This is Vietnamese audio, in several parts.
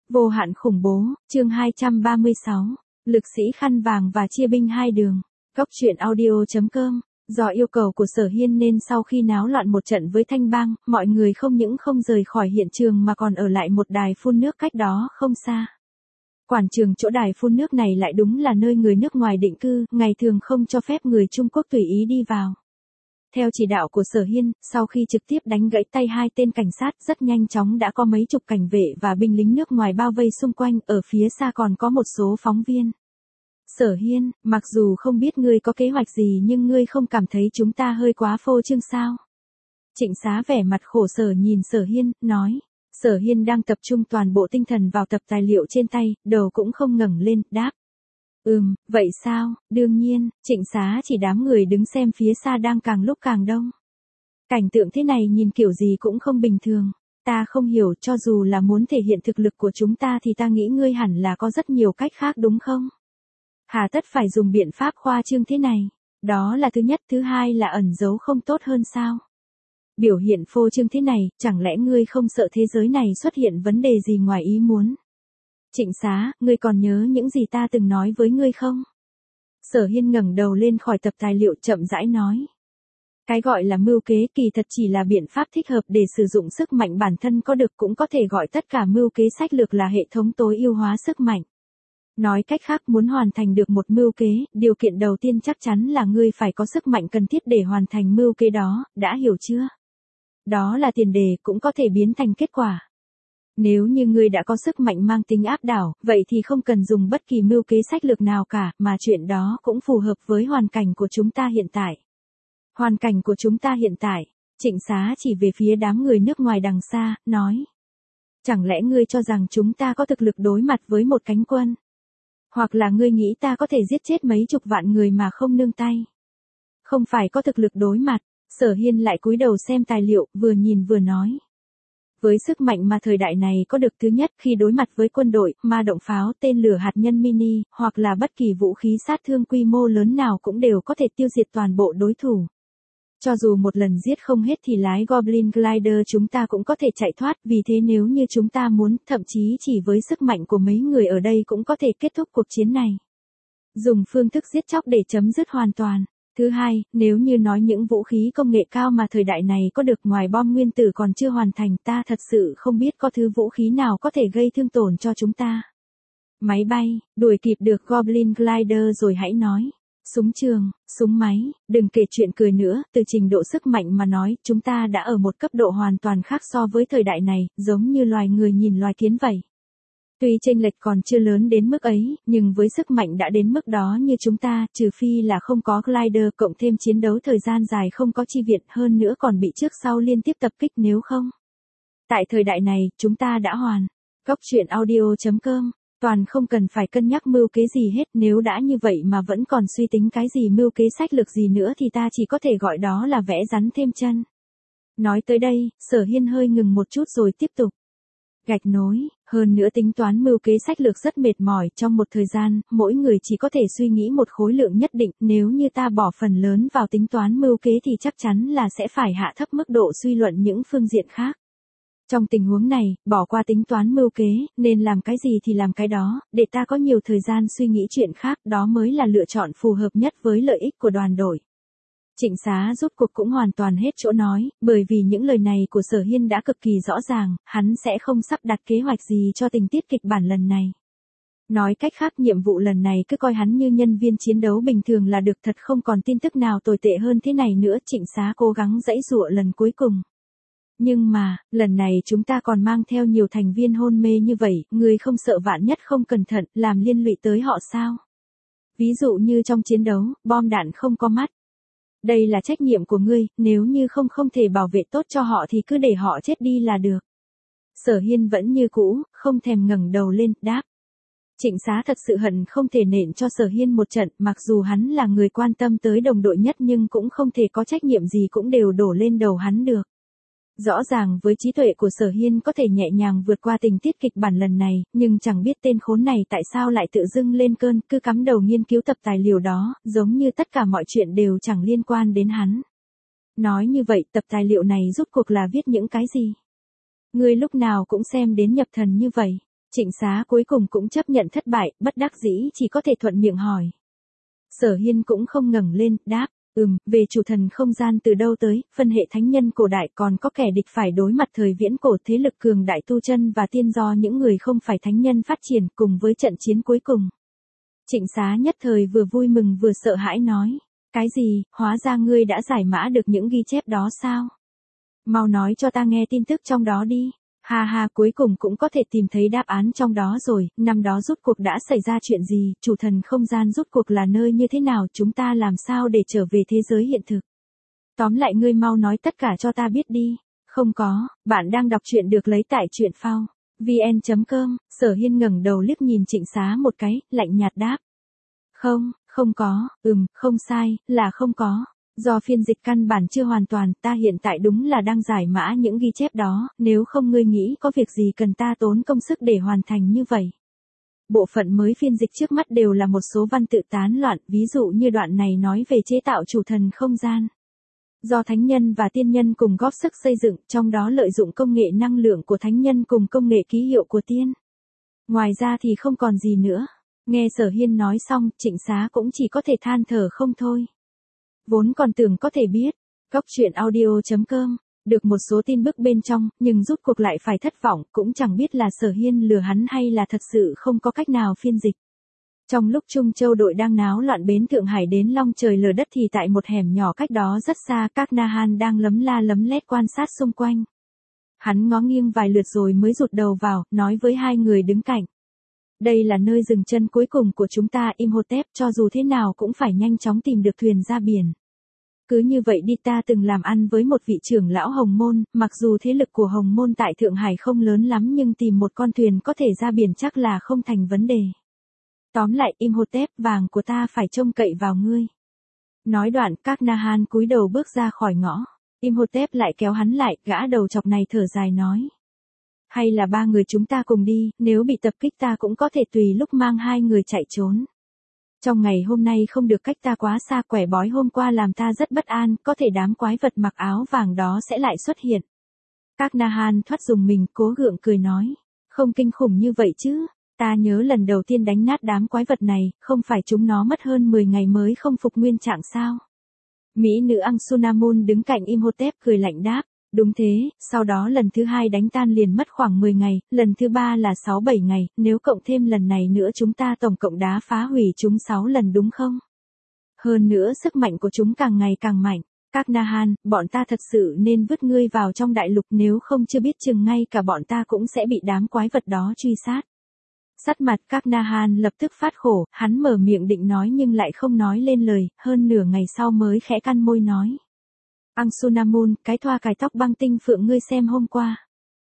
Vô hạn khủng bố, chương 236. Lực sĩ khăn vàng và chia binh hai đường. Góc truyện audio.com. Do yêu cầu của Sở Hiên nên sau khi náo loạn một trận với Thanh Bang, mọi người không những không rời khỏi hiện trường mà còn ở lại một đài phun nước cách đó không xa. Quảng trường chỗ đài phun nước này lại đúng là nơi người nước ngoài định cư, ngày thường không cho phép người Trung Quốc tùy ý đi vào. Theo chỉ đạo của Sở Hiên, sau khi trực tiếp đánh gãy tay hai tên cảnh sát, rất nhanh chóng đã có mấy chục cảnh vệ và binh lính nước ngoài bao vây xung quanh, ở phía xa còn có một số phóng viên. Sở Hiên, mặc dù không biết ngươi có kế hoạch gì nhưng ngươi không cảm thấy chúng ta hơi quá phô trương sao? Trịnh Xá vẻ mặt khổ sở nhìn Sở Hiên, nói. Sở Hiên đang tập trung toàn bộ tinh thần vào tập tài liệu trên tay, đầu cũng không ngẩng lên, đáp. Vậy sao, đương nhiên, Trịnh Xá chỉ đám người đứng xem phía xa đang càng lúc càng đông. Cảnh tượng thế này nhìn kiểu gì cũng không bình thường. Ta không hiểu, cho dù là muốn thể hiện thực lực của chúng ta thì ta nghĩ ngươi hẳn là có rất nhiều cách khác đúng không? Hà tất phải dùng biện pháp khoa trương thế này. Đó là thứ nhất, thứ hai là ẩn giấu không tốt hơn sao? Biểu hiện phô trương thế này, chẳng lẽ ngươi không sợ thế giới này xuất hiện vấn đề gì ngoài ý muốn? Trịnh Xá, ngươi còn nhớ những gì ta từng nói với ngươi không? Sở Hiên ngẩng đầu lên khỏi tập tài liệu chậm rãi nói. Cái gọi là mưu kế kỳ thật chỉ là biện pháp thích hợp để sử dụng sức mạnh bản thân có được, cũng có thể gọi tất cả mưu kế sách lược là hệ thống tối ưu hóa sức mạnh. Nói cách khác, muốn hoàn thành được một mưu kế, điều kiện đầu tiên chắc chắn là ngươi phải có sức mạnh cần thiết để hoàn thành mưu kế đó, đã hiểu chưa? Đó là tiền đề, cũng có thể biến thành kết quả. Nếu như ngươi đã có sức mạnh mang tính áp đảo, vậy thì không cần dùng bất kỳ mưu kế sách lược nào cả, mà chuyện đó cũng phù hợp với hoàn cảnh của chúng ta hiện tại. Hoàn cảnh của chúng ta hiện tại, Trịnh Xá chỉ về phía đám người nước ngoài đằng xa, nói. Chẳng lẽ ngươi cho rằng chúng ta có thực lực đối mặt với một cánh quân? Hoặc là ngươi nghĩ ta có thể giết chết mấy chục vạn người mà không nương tay? Không phải có thực lực đối mặt, Sở Hiên lại cúi đầu xem tài liệu, vừa nhìn vừa nói. Với sức mạnh mà thời đại này có được, thứ nhất, khi đối mặt với quân đội, ma động pháo, tên lửa hạt nhân mini, hoặc là bất kỳ vũ khí sát thương quy mô lớn nào cũng đều có thể tiêu diệt toàn bộ đối thủ. Cho dù một lần giết không hết thì lái Goblin Glider chúng ta cũng có thể chạy thoát, vì thế nếu như chúng ta muốn, thậm chí chỉ với sức mạnh của mấy người ở đây cũng có thể kết thúc cuộc chiến này. Dùng phương thức giết chóc để chấm dứt hoàn toàn. Thứ hai, nếu như nói những vũ khí công nghệ cao mà thời đại này có được ngoài bom nguyên tử còn chưa hoàn thành, ta thật sự không biết có thứ vũ khí nào có thể gây thương tổn cho chúng ta. Máy bay, đuổi kịp được Goblin Glider rồi hãy nói. Súng trường, súng máy, đừng kể chuyện cười nữa, từ trình độ sức mạnh mà nói, chúng ta đã ở một cấp độ hoàn toàn khác so với thời đại này, giống như loài người nhìn loài kiến vậy. Tuy chênh lệch còn chưa lớn đến mức ấy, nhưng với sức mạnh đã đến mức đó như chúng ta, trừ phi là không có glider cộng thêm chiến đấu thời gian dài không có chi viện, hơn nữa còn bị trước sau liên tiếp tập kích, nếu không. Tại thời đại này, chúng ta đã hoàn. Góc truyện audio.com. Toàn không cần phải cân nhắc mưu kế gì hết, nếu đã như vậy mà vẫn còn suy tính cái gì mưu kế sách lược gì nữa thì ta chỉ có thể gọi đó là vẽ rắn thêm chân. Nói tới đây, Sở Hiên hơi ngừng một chút rồi tiếp tục. Gạch nối, hơn nữa tính toán mưu kế sách lược rất mệt mỏi, trong một thời gian, mỗi người chỉ có thể suy nghĩ một khối lượng nhất định, nếu như ta bỏ phần lớn vào tính toán mưu kế thì chắc chắn là sẽ phải hạ thấp mức độ suy luận những phương diện khác. Trong tình huống này, bỏ qua tính toán mưu kế, nên làm cái gì thì làm cái đó, để ta có nhiều thời gian suy nghĩ chuyện khác, đó mới là lựa chọn phù hợp nhất với lợi ích của đoàn đội. Trịnh Xá rốt cuộc cũng hoàn toàn hết chỗ nói, bởi vì những lời này của Sở Hiên đã cực kỳ rõ ràng, hắn sẽ không sắp đặt kế hoạch gì cho tình tiết kịch bản lần này. Nói cách khác, nhiệm vụ lần này cứ coi hắn như nhân viên chiến đấu bình thường là được, thật không còn tin tức nào tồi tệ hơn thế này nữa. Trịnh Xá cố gắng giãy giụa lần cuối cùng. Nhưng mà, lần này chúng ta còn mang theo nhiều thành viên hôn mê như vậy, ngươi không sợ vạn nhất không cẩn thận, làm liên lụy tới họ sao? Ví dụ như trong chiến đấu, bom đạn không có mắt. Đây là trách nhiệm của ngươi, nếu như không thể bảo vệ tốt cho họ thì cứ để họ chết đi là được. Sở Hiên vẫn như cũ, không thèm ngẩng đầu lên, đáp. Trịnh Xá thật sự hận không thể nện cho Sở Hiên một trận, mặc dù hắn là người quan tâm tới đồng đội nhất nhưng cũng không thể có trách nhiệm gì cũng đều đổ lên đầu hắn được. Rõ ràng với trí tuệ của Sở Hiên có thể nhẹ nhàng vượt qua tình tiết kịch bản lần này, nhưng chẳng biết tên khốn này tại sao lại tự dưng lên cơn, cứ cắm đầu nghiên cứu tập tài liệu đó, giống như tất cả mọi chuyện đều chẳng liên quan đến hắn. Nói như vậy, tập tài liệu này rốt cuộc là viết những cái gì? Ngươi lúc nào cũng xem đến nhập thần như vậy. Trịnh Xá cuối cùng cũng chấp nhận thất bại, bất đắc dĩ chỉ có thể thuận miệng hỏi. Sở Hiên cũng không ngẩng lên, đáp, về chủ thần không gian từ đâu tới, phân hệ thánh nhân cổ đại còn có kẻ địch phải đối mặt thời viễn cổ thế lực cường đại tu chân và tiên do những người không phải thánh nhân phát triển cùng với trận chiến cuối cùng. Trịnh Xá nhất thời vừa vui mừng vừa sợ hãi nói, cái gì, hóa ra ngươi đã giải mã được những ghi chép đó sao? Mau nói cho ta nghe tin tức trong đó đi. Ha ha, cuối cùng cũng có thể tìm thấy đáp án trong đó rồi, năm đó rút cuộc đã xảy ra chuyện gì, chủ thần không gian rút cuộc là nơi như thế nào, chúng ta làm sao để trở về thế giới hiện thực. Tóm lại ngươi mau nói tất cả cho ta biết đi. Không có, bạn đang đọc truyện được lấy tại truyện phao vn.com. Sở Hiên ngẩng đầu liếc nhìn Trịnh Xá một cái, lạnh nhạt đáp. Không có, không sai, là không có. Do phiên dịch căn bản chưa hoàn toàn, ta hiện tại đúng là đang giải mã những ghi chép đó, nếu không ngươi nghĩ có việc gì cần ta tốn công sức để hoàn thành như vậy. Bộ phận mới phiên dịch trước mắt đều là một số văn tự tán loạn, ví dụ như đoạn này nói về chế tạo chủ thần không gian. Do thánh nhân và tiên nhân cùng góp sức xây dựng, trong đó lợi dụng công nghệ năng lượng của thánh nhân cùng công nghệ ký hiệu của tiên. Ngoài ra thì không còn gì nữa. Nghe Sở Hiên nói xong, Trịnh Xá cũng chỉ có thể than thở không thôi. Vốn còn tưởng có thể biết, góc truyện audio.com, được một số tin bức bên trong, nhưng rút cuộc lại phải thất vọng, cũng chẳng biết là Sở Hiên lừa hắn hay là thật sự không có cách nào phiên dịch. Trong lúc Trung Châu đội đang náo loạn bến Thượng Hải đến long trời lở đất thì tại một hẻm nhỏ cách đó rất xa, các Na Han đang lấm la lấm lét quan sát xung quanh. Hắn ngó nghiêng vài lượt rồi mới rụt đầu vào, nói với hai người đứng cạnh. Đây là nơi dừng chân cuối cùng của chúng ta, Imhotep, cho dù thế nào cũng phải nhanh chóng tìm được thuyền ra biển. Cứ như vậy đi, ta từng làm ăn với một vị trưởng lão Hồng Môn, mặc dù thế lực của Hồng Môn tại Thượng Hải không lớn lắm nhưng tìm một con thuyền có thể ra biển chắc là không thành vấn đề. Tóm lại, Imhotep, vàng của ta phải trông cậy vào ngươi. Nói đoạn, các Na Han cúi đầu bước ra khỏi ngõ. Imhotep lại kéo hắn lại, gã đầu chọc này thở dài nói. Hay là ba người chúng ta cùng đi, nếu bị tập kích ta cũng có thể tùy lúc mang hai người chạy trốn. Trong ngày hôm nay không được cách ta quá xa, quẻ bói hôm qua làm ta rất bất an, có thể đám quái vật mặc áo vàng đó sẽ lại xuất hiện. Các Na Han thoát dùng mình, cố gượng cười nói. Không kinh khủng như vậy chứ, ta nhớ lần đầu tiên đánh nát đám quái vật này, không phải chúng nó mất hơn 10 ngày mới không phục nguyên trạng sao? Mỹ nữ Ansunamun đứng cạnh Imhotep cười lạnh đáp. Đúng thế, sau đó lần thứ hai đánh tan liền mất khoảng 10 ngày, lần thứ ba là 6-7 ngày, nếu cộng thêm lần này nữa chúng ta tổng cộng đã phá hủy chúng 6 lần đúng không? Hơn nữa sức mạnh của chúng càng ngày càng mạnh. Các Na Han, bọn ta thật sự nên vứt ngươi vào trong đại lục, nếu không chưa biết chừng ngay cả bọn ta cũng sẽ bị đám quái vật đó truy sát. Sắc mặt các Na Han lập tức phát khổ, hắn mở miệng định nói nhưng lại không nói lên lời, hơn nửa ngày sau mới khẽ cắn môi nói. Ansunamun, cái thoa cài tóc băng tinh phượng ngươi xem hôm qua.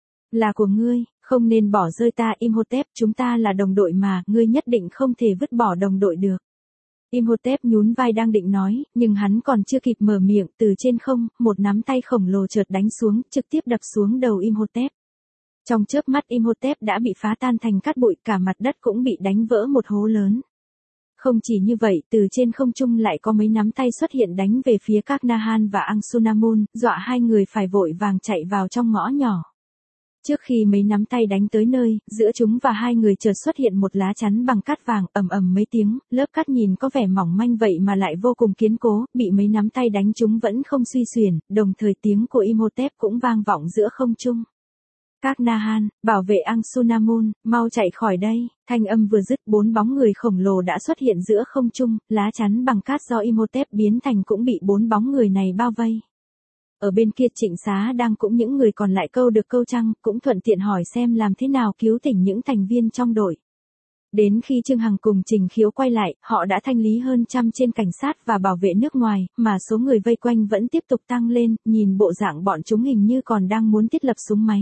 Là của ngươi, không nên bỏ rơi ta. Imhotep, chúng ta là đồng đội mà, ngươi nhất định không thể vứt bỏ đồng đội được. Imhotep nhún vai đang định nói, nhưng hắn còn chưa kịp mở miệng, từ trên không, một nắm tay khổng lồ chợt đánh xuống, trực tiếp đập xuống đầu Imhotep. Trong chớp mắt Imhotep đã bị phá tan thành cát bụi, cả mặt đất cũng bị đánh vỡ một hố lớn. Không chỉ như vậy, từ trên không trung lại có mấy nắm tay xuất hiện đánh về phía các Na Han và Ansunamun, dọa hai người phải vội vàng chạy vào trong ngõ nhỏ. Trước khi mấy nắm tay đánh tới nơi, giữa chúng và hai người chợt xuất hiện một lá chắn bằng cát vàng, ầm ầm mấy tiếng, lớp cát nhìn có vẻ mỏng manh vậy mà lại vô cùng kiên cố, bị mấy nắm tay đánh chúng vẫn không suy xuyển, đồng thời tiếng của Imhotep cũng vang vọng giữa không trung. Các Na Han, bảo vệ Ansunamun, mau chạy khỏi đây. Thanh âm vừa dứt, 4 bóng người khổng lồ đã xuất hiện giữa không trung, lá chắn bằng cát do Imhotep biến thành cũng bị 4 bóng người này bao vây. Ở bên kia Trịnh Xá đang cũng những người còn lại câu được câu trăng, cũng thuận tiện hỏi xem làm thế nào cứu tỉnh những thành viên trong đội. Đến khi Trương Hằng cùng Trình Khiếu quay lại, họ đã thanh lý hơn 100 trên cảnh sát và bảo vệ nước ngoài, mà số người vây quanh vẫn tiếp tục tăng lên, nhìn bộ dạng bọn chúng hình như còn đang muốn thiết lập súng máy.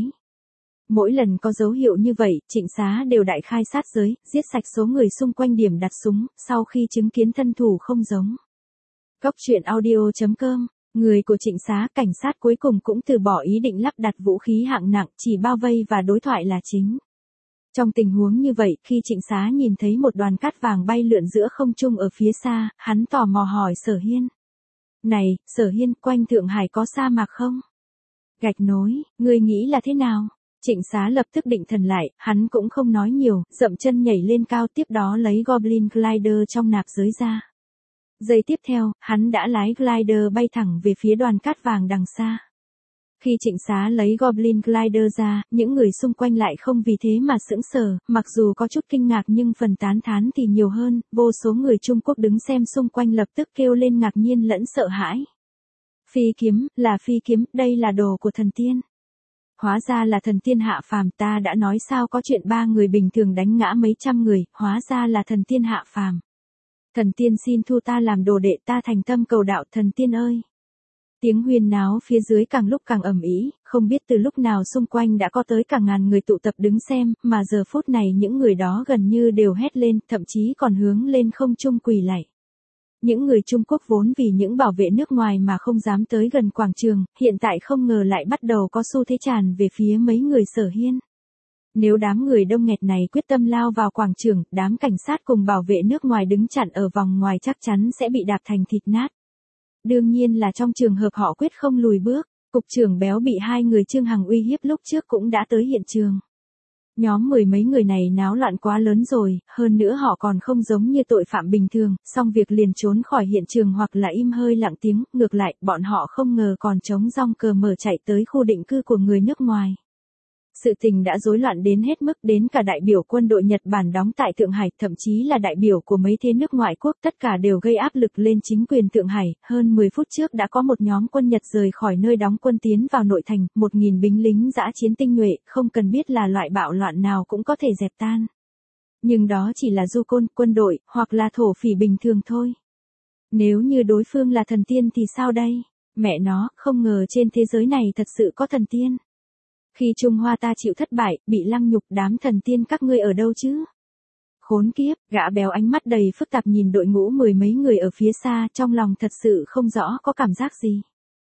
Mỗi lần có dấu hiệu như vậy, Trịnh Xá đều đại khai sát giới, giết sạch số người xung quanh điểm đặt súng, sau khi chứng kiến thân thủ không giống. Góc truyện audio.com, người của Trịnh Xá, cảnh sát cuối cùng cũng từ bỏ ý định lắp đặt vũ khí hạng nặng, chỉ bao vây và đối thoại là chính. Trong tình huống như vậy, khi Trịnh Xá nhìn thấy một đoàn cát vàng bay lượn giữa không trung ở phía xa, hắn tò mò hỏi Sở Hiên. Này, Sở Hiên, quanh Thượng Hải có sa mạc không? Gạch nối, ngươi nghĩ là thế nào? Trịnh Xá lập tức định thần lại, hắn cũng không nói nhiều, dậm chân nhảy lên cao tiếp đó lấy Goblin Glider trong nạp giới ra. Giây tiếp theo, hắn đã lái glider bay thẳng về phía đoàn cát vàng đằng xa. Khi Trịnh Xá lấy Goblin Glider ra, những người xung quanh lại không vì thế mà sững sờ, mặc dù có chút kinh ngạc nhưng phần tán thán thì nhiều hơn, vô số người Trung Quốc đứng xem xung quanh lập tức kêu lên ngạc nhiên lẫn sợ hãi. Phi kiếm, là phi kiếm, đây là đồ của thần tiên. Hóa ra là thần tiên hạ phàm, ta đã nói sao có chuyện 3 người bình thường đánh ngã mấy trăm người, hóa ra là thần tiên hạ phàm. Thần tiên xin thu ta làm đồ đệ, ta thành tâm cầu đạo, thần tiên ơi. Tiếng huyên náo phía dưới càng lúc càng ầm ĩ, không biết từ lúc nào xung quanh đã có tới cả ngàn người tụ tập đứng xem, mà giờ phút này những người đó gần như đều hét lên, thậm chí còn hướng lên không trung quỳ lạy. Những người Trung Quốc vốn vì những bảo vệ nước ngoài mà không dám tới gần quảng trường, hiện tại không ngờ lại bắt đầu có xu thế tràn về phía mấy người Sở Hiên. Nếu đám người đông nghẹt này quyết tâm lao vào quảng trường, đám cảnh sát cùng bảo vệ nước ngoài đứng chặn ở vòng ngoài chắc chắn sẽ bị đạp thành thịt nát. Đương nhiên là trong trường hợp họ quyết không lùi bước, cục trưởng Béo bị 2 người Trương Hằng uy hiếp lúc trước cũng đã tới hiện trường. Nhóm 10 mấy người này náo loạn quá lớn rồi, hơn nữa họ còn không giống như tội phạm bình thường, xong việc liền trốn khỏi hiện trường hoặc là im hơi lặng tiếng, ngược lại, bọn họ không ngờ còn chống rong cờ mở chạy tới khu định cư của người nước ngoài. Sự tình đã rối loạn đến hết mức đến cả đại biểu quân đội Nhật Bản đóng tại Thượng Hải, thậm chí là đại biểu của mấy thế nước ngoại quốc, tất cả đều gây áp lực lên chính quyền Thượng Hải. Hơn 10 phút trước đã có một nhóm quân Nhật rời khỏi nơi đóng quân tiến vào nội thành, 1.000 binh lính dã chiến tinh nhuệ, không cần biết là loại bạo loạn nào cũng có thể dẹp tan. Nhưng đó chỉ là du côn, quân đội, hoặc là thổ phỉ bình thường thôi. Nếu như đối phương là thần tiên thì sao đây? Mẹ nó, không ngờ trên thế giới này thật sự có thần tiên. Khi Trung Hoa ta chịu thất bại, bị lăng nhục, đám thần tiên các ngươi ở đâu chứ? Khốn kiếp, gã Béo ánh mắt đầy phức tạp nhìn đội ngũ 10 mấy người ở phía xa, trong lòng thật sự không rõ có cảm giác gì.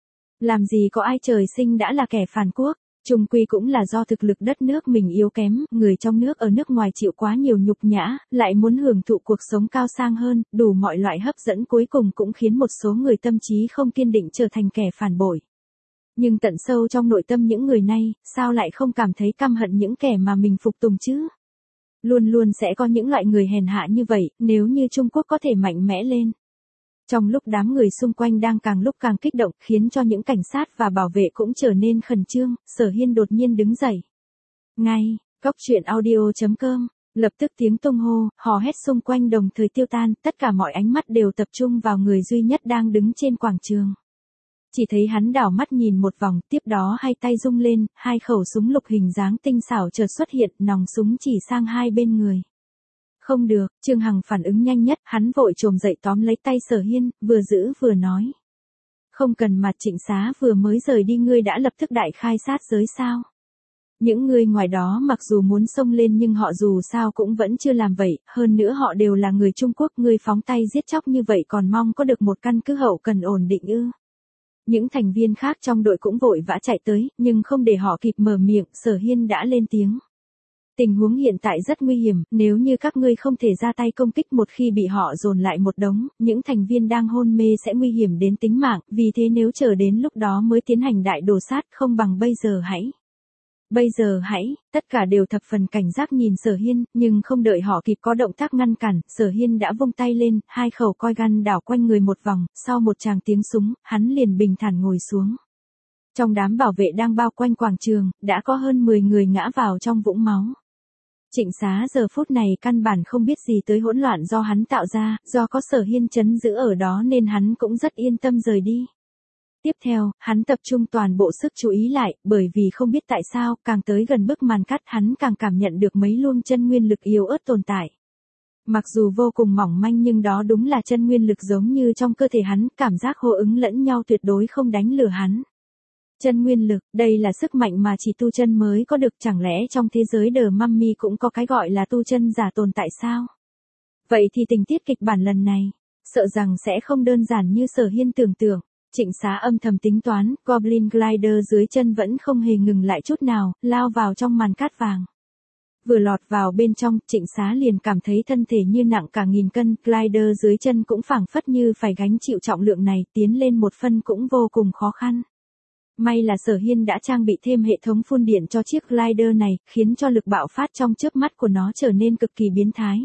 Làm gì có ai trời sinh đã là kẻ phản quốc, chung quy cũng là do thực lực đất nước mình yếu kém, người trong nước ở nước ngoài chịu quá nhiều nhục nhã, lại muốn hưởng thụ cuộc sống cao sang hơn, đủ mọi loại hấp dẫn cuối cùng cũng khiến một số người tâm trí không kiên định trở thành kẻ phản bội. Nhưng tận sâu trong nội tâm những người này, sao lại không cảm thấy căm hận những kẻ mà mình phục tùng chứ? Luôn luôn sẽ có những loại người hèn hạ như vậy, nếu như Trung Quốc có thể mạnh mẽ lên. Trong lúc đám người xung quanh đang càng lúc càng kích động, khiến cho những cảnh sát và bảo vệ cũng trở nên khẩn trương, Sở Hiên đột nhiên đứng dậy. Ngay, Cóc Truyện Audio.com, lập tức tiếng tung hô, hò hét xung quanh đồng thời tiêu tan, tất cả mọi ánh mắt đều tập trung vào người duy nhất đang đứng trên quảng trường. Chỉ thấy hắn đảo mắt nhìn một vòng, tiếp đó hai tay rung lên, 2 khẩu súng lục hình dáng tinh xảo chợt xuất hiện, nòng súng chỉ sang hai bên người. Không được, Trương Hằng phản ứng nhanh nhất, hắn vội chồm dậy tóm lấy tay Sở Hiên, vừa giữ vừa nói. Không cần mặt, Trịnh Xá vừa mới rời đi, ngươi đã lập tức đại khai sát giới sao? Những người ngoài đó mặc dù muốn xông lên nhưng họ dù sao cũng vẫn chưa làm vậy, hơn nữa họ đều là người Trung Quốc, ngươi phóng tay giết chóc như vậy còn mong có được một căn cứ hậu cần ổn định ư? Những thành viên khác trong đội cũng vội vã chạy tới, nhưng không để họ kịp mở miệng, Sở Hiên đã lên tiếng. Tình huống hiện tại rất nguy hiểm, nếu như các ngươi không thể ra tay công kích một khi bị họ dồn lại một đống, những thành viên đang hôn mê sẽ nguy hiểm đến tính mạng, vì thế nếu chờ đến lúc đó mới tiến hành đại đồ sát không bằng bây giờ hãy. Bây giờ hãy, tất cả đều thập phần cảnh giác nhìn Sở Hiên, nhưng không đợi họ kịp có động tác ngăn cản, Sở Hiên đã vung tay lên, 2 khẩu coi gun đảo quanh người một vòng, sau một tràng tiếng súng, hắn liền bình thản ngồi xuống. Trong đám bảo vệ đang bao quanh quảng trường, đã có hơn 10 người ngã vào trong vũng máu. Trịnh Xá giờ phút này căn bản không biết gì tới hỗn loạn do hắn tạo ra, do có Sở Hiên trấn giữ ở đó nên hắn cũng rất yên tâm rời đi. Tiếp theo, hắn tập trung toàn bộ sức chú ý lại, bởi vì không biết tại sao, càng tới gần bức màn cắt hắn càng cảm nhận được mấy luồng chân nguyên lực yếu ớt tồn tại. Mặc dù vô cùng mỏng manh nhưng đó đúng là chân nguyên lực giống như trong cơ thể hắn, cảm giác hô ứng lẫn nhau tuyệt đối không đánh lừa hắn. Chân nguyên lực, đây là sức mạnh mà chỉ tu chân mới có được, chẳng lẽ trong thế giới The Mummy cũng có cái gọi là tu chân giả tồn tại sao? Vậy thì tình tiết kịch bản lần này, sợ rằng sẽ không đơn giản như Sở Hiên tưởng tượng. Trịnh Xá âm thầm tính toán, Goblin Glider dưới chân vẫn không hề ngừng lại chút nào, lao vào trong màn cát vàng. Vừa lọt vào bên trong, Trịnh Xá liền cảm thấy thân thể như nặng cả 1000 cân, glider dưới chân cũng phảng phất như phải gánh chịu trọng lượng này, tiến lên một phân cũng vô cùng khó khăn. May là Sở Hiên đã trang bị thêm hệ thống phun điện cho chiếc glider này, khiến cho lực bạo phát trong chớp mắt của nó trở nên cực kỳ biến thái.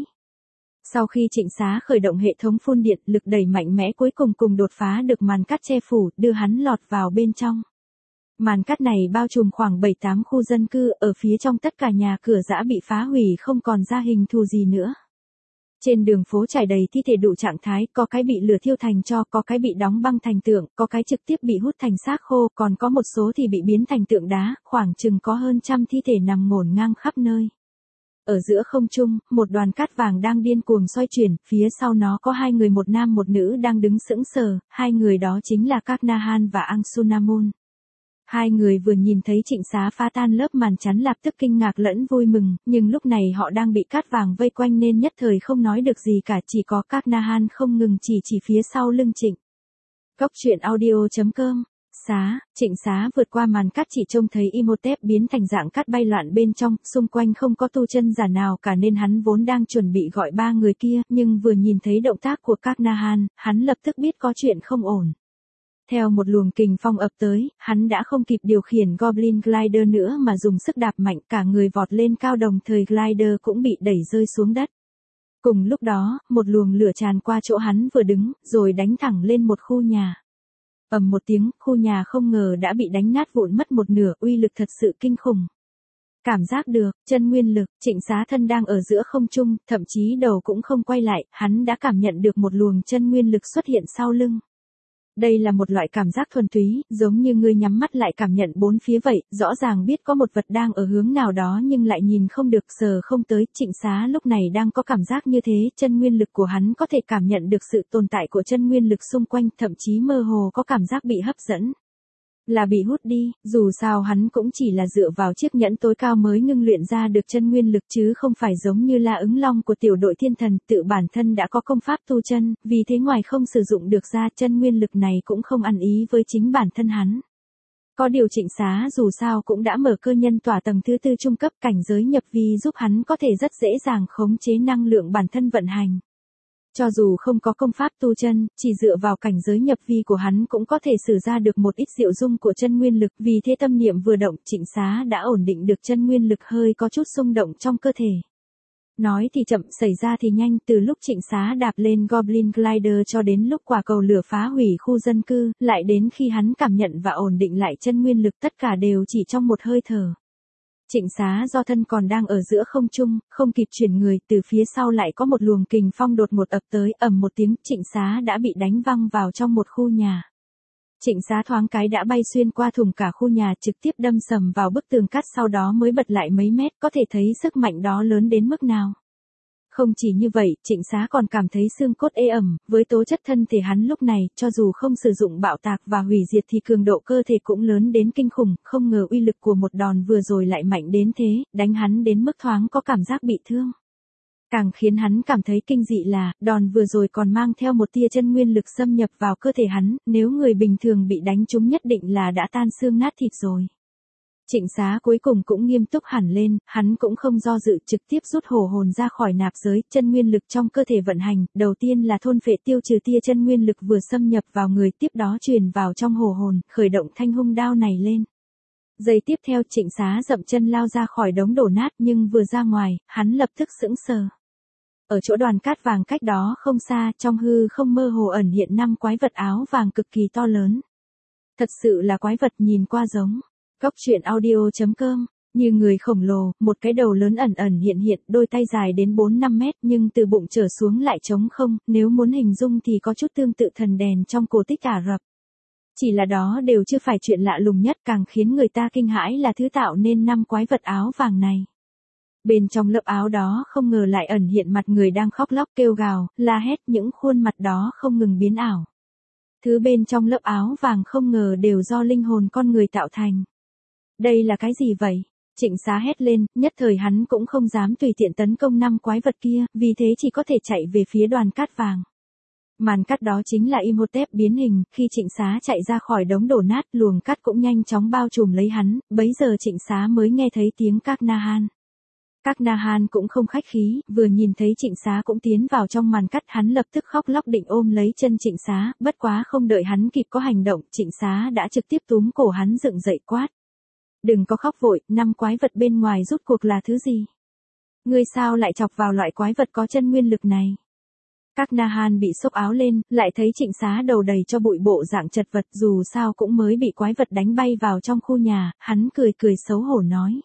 Sau khi Trịnh Xá khởi động hệ thống phun điện, lực đẩy mạnh mẽ cuối cùng đột phá được màn cắt che phủ, đưa hắn lọt vào bên trong. Màn cắt này bao trùm khoảng 7-8 khu dân cư, ở phía trong tất cả nhà cửa giã bị phá hủy không còn ra hình thù gì nữa. Trên đường phố trải đầy thi thể đủ trạng thái, có cái bị lửa thiêu thành tro, có cái bị đóng băng thành tượng, có cái trực tiếp bị hút thành xác khô, còn có một số thì bị biến thành tượng đá, khoảng chừng có hơn trăm thi thể nằm ngổn ngang khắp nơi. Ở giữa không trung, một đoàn cát vàng đang điên cuồng xoay chuyển, phía sau nó có hai người, một nam một nữ đang đứng sững sờ, hai người đó chính là Các Na Han và Angsunamun. Hai người vừa nhìn thấy Trịnh Xá phá tan lớp màn chắn lập tức kinh ngạc lẫn vui mừng, nhưng lúc này họ đang bị cát vàng vây quanh nên nhất thời không nói được gì cả, chỉ có Các Na Han không ngừng chỉ phía sau lưng Trịnh. Cốc truyện audio.com. Trịnh Xá vượt qua màn cát chỉ trông thấy Imhotep biến thành dạng cát bay loạn bên trong, xung quanh không có tu chân giả nào cả nên hắn vốn đang chuẩn bị gọi ba người kia, nhưng vừa nhìn thấy động tác của Các Na Han, hắn lập tức biết có chuyện không ổn. Theo một luồng kình phong ập tới, hắn đã không kịp điều khiển Goblin Glider nữa mà dùng sức đạp mạnh, cả người vọt lên cao, đồng thời glider cũng bị đẩy rơi xuống đất. Cùng lúc đó, một luồng lửa tràn qua chỗ hắn vừa đứng, rồi đánh thẳng lên một khu nhà. Ầm một tiếng, khu nhà không ngờ đã bị đánh nát vụn mất một nửa, uy lực thật sự kinh khủng. Cảm giác được, chân nguyên lực, Trịnh Xá thân đang ở giữa không trung, thậm chí đầu cũng không quay lại, hắn đã cảm nhận được một luồng chân nguyên lực xuất hiện sau lưng. Đây là một loại cảm giác thuần túy, giống như ngươi nhắm mắt lại cảm nhận bốn phía vậy, rõ ràng biết có một vật đang ở hướng nào đó nhưng lại nhìn không được, sờ không tới. Trịnh Xá lúc này đang có cảm giác như thế, chân nguyên lực của hắn có thể cảm nhận được sự tồn tại của chân nguyên lực xung quanh, thậm chí mơ hồ có cảm giác bị hấp dẫn. Là bị hút đi, dù sao hắn cũng chỉ là dựa vào chiếc nhẫn tối cao mới ngưng luyện ra được chân nguyên lực chứ không phải giống như La Ứng Long của tiểu đội thiên thần, tự bản thân đã có công pháp tu chân, vì thế ngoài không sử dụng được ra, chân nguyên lực này cũng không ăn ý với chính bản thân hắn. Có điều Trịnh Xá dù sao cũng đã mở cơ nhân tỏa tầng thứ 4 trung cấp, cảnh giới nhập vi giúp hắn có thể rất dễ dàng khống chế năng lượng bản thân vận hành. Cho dù không có công pháp tu chân, chỉ dựa vào cảnh giới nhập vi của hắn cũng có thể sử ra được một ít diệu dung của chân nguyên lực, vì thế tâm niệm vừa động, Trịnh Xá đã ổn định được chân nguyên lực, hơi có chút xung động trong cơ thể. Nói thì chậm, xảy ra thì nhanh, từ lúc Trịnh Xá đạp lên Goblin Glider cho đến lúc quả cầu lửa phá hủy khu dân cư, lại đến khi hắn cảm nhận và ổn định lại chân nguyên lực, tất cả đều chỉ trong một hơi thở. Trịnh Xá do thân còn đang ở giữa không trung, không kịp chuyển người, từ phía sau lại có một luồng kình phong đột ngột ập tới, ầm một tiếng, Trịnh Xá đã bị đánh văng vào trong một khu nhà. Trịnh Xá thoáng cái đã bay xuyên qua thủng cả khu nhà, trực tiếp đâm sầm vào bức tường cát, sau đó mới bật lại mấy mét, có thể thấy sức mạnh đó lớn đến mức nào. Không chỉ như vậy, Trịnh Xá còn cảm thấy xương cốt ê ẩm, với tố chất thân thể hắn lúc này, cho dù không sử dụng bạo tạc và hủy diệt thì cường độ cơ thể cũng lớn đến kinh khủng, không ngờ uy lực của một đòn vừa rồi lại mạnh đến thế, đánh hắn đến mức thoáng có cảm giác bị thương. Càng khiến hắn cảm thấy kinh dị là, đòn vừa rồi còn mang theo một tia chân nguyên lực xâm nhập vào cơ thể hắn, nếu người bình thường bị đánh trúng nhất định là đã tan xương nát thịt rồi. Trịnh Xá cuối cùng cũng nghiêm túc hẳn lên, hắn cũng không do dự, trực tiếp rút hổ hồn ra khỏi nạp giới, chân nguyên lực trong cơ thể vận hành, đầu tiên là thôn phệ tiêu trừ tia chân nguyên lực vừa xâm nhập vào người, tiếp đó truyền vào trong hổ hồn, khởi động thanh hung đao này lên. Giây tiếp theo Trịnh Xá dậm chân lao ra khỏi đống đổ nát, nhưng vừa ra ngoài, hắn lập tức sững sờ. Ở chỗ đoàn cát vàng cách đó không xa, trong hư không mơ hồ ẩn hiện 5 quái vật áo vàng cực kỳ to lớn. Thật sự là quái vật, nhìn qua giống Cốc truyện audio.com, như người khổng lồ, một cái đầu lớn ẩn ẩn hiện hiện, đôi tay dài đến 4-5 mét nhưng từ bụng trở xuống lại trống không, nếu muốn hình dung thì có chút tương tự thần đèn trong cổ tích Ả Rập. Chỉ là đó đều chưa phải chuyện lạ lùng nhất, càng khiến người ta kinh hãi là thứ tạo nên 5 quái vật áo vàng này. Bên trong lớp áo đó không ngờ lại ẩn hiện mặt người đang khóc lóc kêu gào, la hét, những khuôn mặt đó không ngừng biến ảo. Thứ bên trong lớp áo vàng không ngờ đều do linh hồn con người tạo thành. Đây là cái gì vậy? Trịnh Xá hét lên, nhất thời hắn cũng không dám tùy tiện tấn công 5 quái vật kia, vì thế chỉ có thể chạy về phía đoàn cát vàng. Màn cát đó chính là Imhotep biến hình, khi Trịnh Xá chạy ra khỏi đống đổ nát, luồng cát cũng nhanh chóng bao trùm lấy hắn, bấy giờ Trịnh Xá mới nghe thấy tiếng Các Na Han. Các Na Han cũng không khách khí, vừa nhìn thấy Trịnh Xá cũng tiến vào trong màn cắt, hắn lập tức khóc lóc định ôm lấy chân Trịnh Xá, bất quá không đợi hắn kịp có hành động, Trịnh Xá đã trực tiếp túm cổ hắn dựng dậy quát. Đừng có khóc vội, 5 quái vật bên ngoài rút cuộc là thứ gì? Ngươi sao lại chọc vào loại quái vật có chân nguyên lực này? Các Na Han bị xốc áo lên, lại thấy Trịnh Xá đầu đầy cho bụi bộ dạng chật vật, dù sao cũng mới bị quái vật đánh bay vào trong khu nhà, hắn cười cười xấu hổ nói.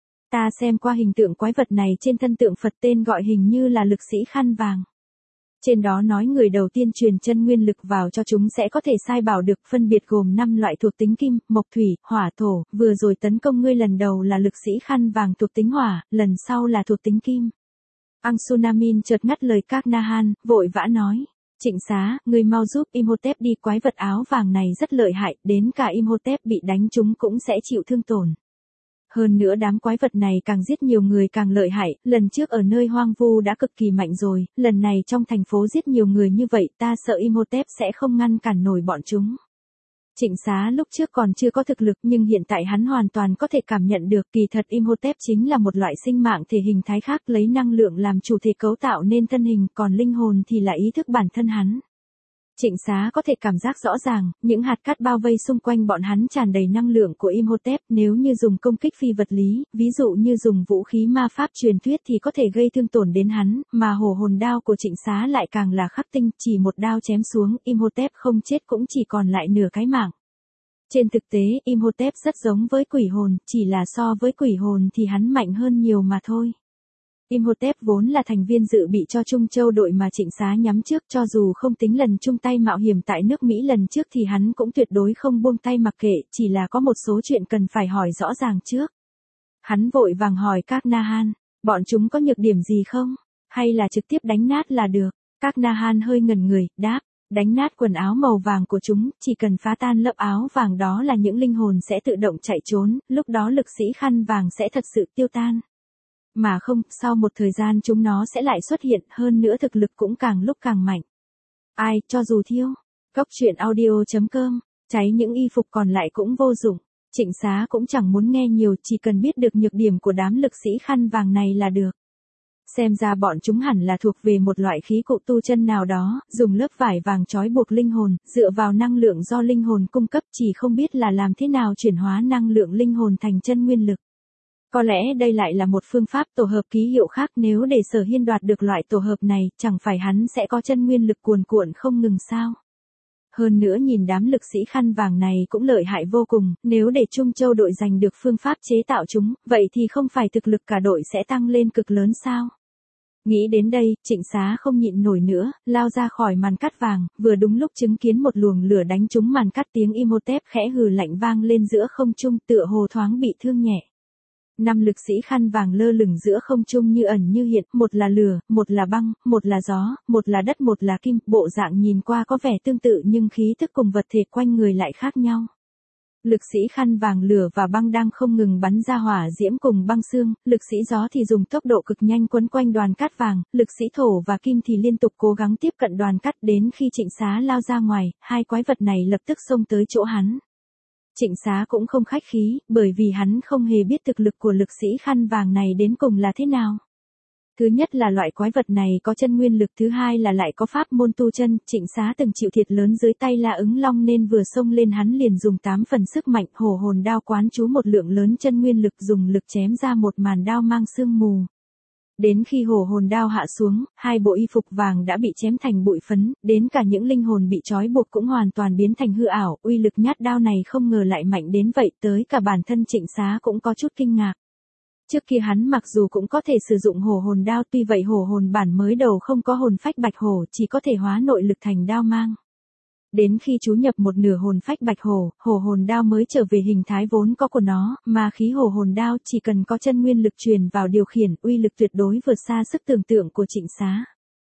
Ta xem qua hình tượng quái vật này trên thân tượng Phật, tên gọi hình như là lực sĩ khăn vàng. Trên đó nói người đầu tiên truyền chân nguyên lực vào cho chúng sẽ có thể sai bảo được, phân biệt gồm 5 loại thuộc tính kim, mộc, thủy, hỏa, thổ, vừa rồi tấn công ngươi lần đầu là lực sĩ khăn vàng thuộc tính hỏa, lần sau là thuộc tính kim. Angsunamin chợt ngắt lời các Na Han, vội vã nói. Trịnh Xá, ngươi mau giúp Imhotep đi, quái vật áo vàng này rất lợi hại, đến cả Imhotep bị đánh chúng cũng sẽ chịu thương tổn. Hơn nữa đám quái vật này càng giết nhiều người càng lợi hại, lần trước ở nơi hoang vu đã cực kỳ mạnh rồi, lần này trong thành phố giết nhiều người như vậy, ta sợ Imhotep sẽ không ngăn cản nổi bọn chúng. Trịnh Xá lúc trước còn chưa có thực lực nhưng hiện tại hắn hoàn toàn có thể cảm nhận được, kỳ thật Imhotep chính là một loại sinh mạng thể hình thái khác, lấy năng lượng làm chủ thể cấu tạo nên thân hình, còn linh hồn thì là ý thức bản thân hắn. Trịnh Xá có thể cảm giác rõ ràng, những hạt cát bao vây xung quanh bọn hắn tràn đầy năng lượng của Imhotep, nếu như dùng công kích phi vật lý, ví dụ như dùng vũ khí ma pháp truyền thuyết thì có thể gây thương tổn đến hắn, mà hổ hồn đao của Trịnh Xá lại càng là khắc tinh, chỉ một đao chém xuống, Imhotep không chết cũng chỉ còn lại nửa cái mạng. Trên thực tế, Imhotep rất giống với quỷ hồn, chỉ là so với quỷ hồn thì hắn mạnh hơn nhiều mà thôi. Imhotep vốn là thành viên dự bị cho Trung Châu đội mà Trịnh Xá nhắm trước, cho dù không tính lần chung tay mạo hiểm tại nước Mỹ lần trước thì hắn cũng tuyệt đối không buông tay mặc kệ, chỉ là có một số chuyện cần phải hỏi rõ ràng trước. Hắn vội vàng hỏi các Na Han, bọn chúng có nhược điểm gì không? Hay là trực tiếp đánh nát là được? Các Na Han hơi ngẩn người, đáp, đánh nát quần áo màu vàng của chúng, chỉ cần phá tan lớp áo vàng đó là những linh hồn sẽ tự động chạy trốn, lúc đó lực sĩ khăn vàng sẽ thật sự tiêu tan. Mà không, sau một thời gian chúng nó sẽ lại xuất hiện, hơn nữa thực lực cũng càng lúc càng mạnh. Ai, cho dù thiêu. Cốc truyện audio.com, cháy những y phục còn lại cũng vô dụng. Trịnh Xá cũng chẳng muốn nghe nhiều, chỉ cần biết được nhược điểm của đám lực sĩ khăn vàng này là được. Xem ra bọn chúng hẳn là thuộc về một loại khí cụ tu chân nào đó, dùng lớp vải vàng trói buộc linh hồn, dựa vào năng lượng do linh hồn cung cấp, chỉ không biết là làm thế nào chuyển hóa năng lượng linh hồn thành chân nguyên lực. Có lẽ đây lại là một phương pháp tổ hợp ký hiệu khác, nếu để Sở Hiên đoạt được loại tổ hợp này, chẳng phải hắn sẽ có chân nguyên lực cuồn cuộn không ngừng sao? Hơn nữa nhìn đám lực sĩ khăn vàng này cũng lợi hại vô cùng, nếu để Trung Châu đội giành được phương pháp chế tạo chúng, vậy thì không phải thực lực cả đội sẽ tăng lên cực lớn sao? Nghĩ đến đây, Trịnh Xá không nhịn nổi nữa, lao ra khỏi màn cắt vàng, vừa đúng lúc chứng kiến một luồng lửa đánh trúng màn cắt, tiếng Imhotep khẽ hừ lạnh vang lên giữa không trung, tựa hồ thoáng bị thương nhẹ. 5 lực sĩ khăn vàng lơ lửng giữa không trung như ẩn như hiện, một là lửa, một là băng, một là gió, một là đất, một là kim, bộ dạng nhìn qua có vẻ tương tự nhưng khí thức cùng vật thể quanh người lại khác nhau. Lực sĩ khăn vàng lửa và băng đang không ngừng bắn ra hỏa diễm cùng băng xương, lực sĩ gió thì dùng tốc độ cực nhanh quấn quanh đoàn cát vàng, lực sĩ thổ và kim thì liên tục cố gắng tiếp cận đoàn cát, đến khi Trịnh Xá lao ra ngoài, hai quái vật này lập tức xông tới chỗ hắn. Trịnh Xá cũng không khách khí, bởi vì hắn không hề biết thực lực của lực sĩ khăn vàng này đến cùng là thế nào. Thứ nhất là loại quái vật này có chân nguyên lực, thứ hai là lại có pháp môn tu chân, Trịnh Xá từng chịu thiệt lớn dưới tay La Ứng Long nên vừa xông lên hắn liền dùng 8 phần sức mạnh, hổ hồn đao quán chú một lượng lớn chân nguyên lực, dùng lực chém ra một màn đao mang sương mù. Đến khi hổ hồn đao hạ xuống, hai bộ y phục vàng đã bị chém thành bụi phấn, đến cả những linh hồn bị trói buộc cũng hoàn toàn biến thành hư ảo, uy lực nhát đao này không ngờ lại mạnh đến vậy, tới cả bản thân Trịnh Xá cũng có chút kinh ngạc. Trước kia hắn mặc dù cũng có thể sử dụng hổ hồn đao, tuy vậy hổ hồn bản mới đầu không có hồn phách bạch hổ, chỉ có thể hóa nội lực thành đao mang. Đến khi chú nhập một nửa hồn phách bạch hổ, hổ hồn đao mới trở về hình thái vốn có của nó, mà khí hổ hồn đao chỉ cần có chân nguyên lực truyền vào điều khiển, uy lực tuyệt đối vượt xa sức tưởng tượng của Trịnh Xá.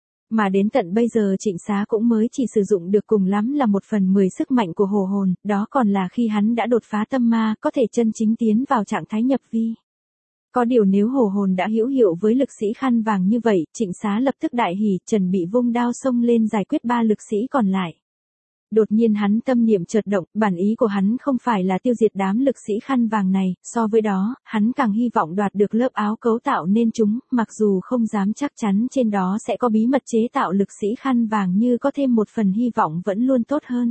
Mà đến tận bây giờ Trịnh Xá cũng mới chỉ sử dụng được cùng lắm là 1/10 sức mạnh của hổ hồn, đó còn là khi hắn đã đột phá tâm ma, có thể chân chính tiến vào trạng thái nhập vi. Có điều nếu hổ hồn đã hữu hiệu với lực sĩ khăn vàng như vậy, Trịnh Xá lập tức đại hỉ, chuẩn bị vung đao xông lên giải quyết 3 lực sĩ còn lại. Đột nhiên hắn tâm niệm chợt động, bản ý của hắn không phải là tiêu diệt đám lực sĩ khăn vàng này, so với đó, hắn càng hy vọng đoạt được lớp áo cấu tạo nên chúng, mặc dù không dám chắc chắn trên đó sẽ có bí mật chế tạo lực sĩ khăn vàng, như có thêm một phần hy vọng vẫn luôn tốt hơn.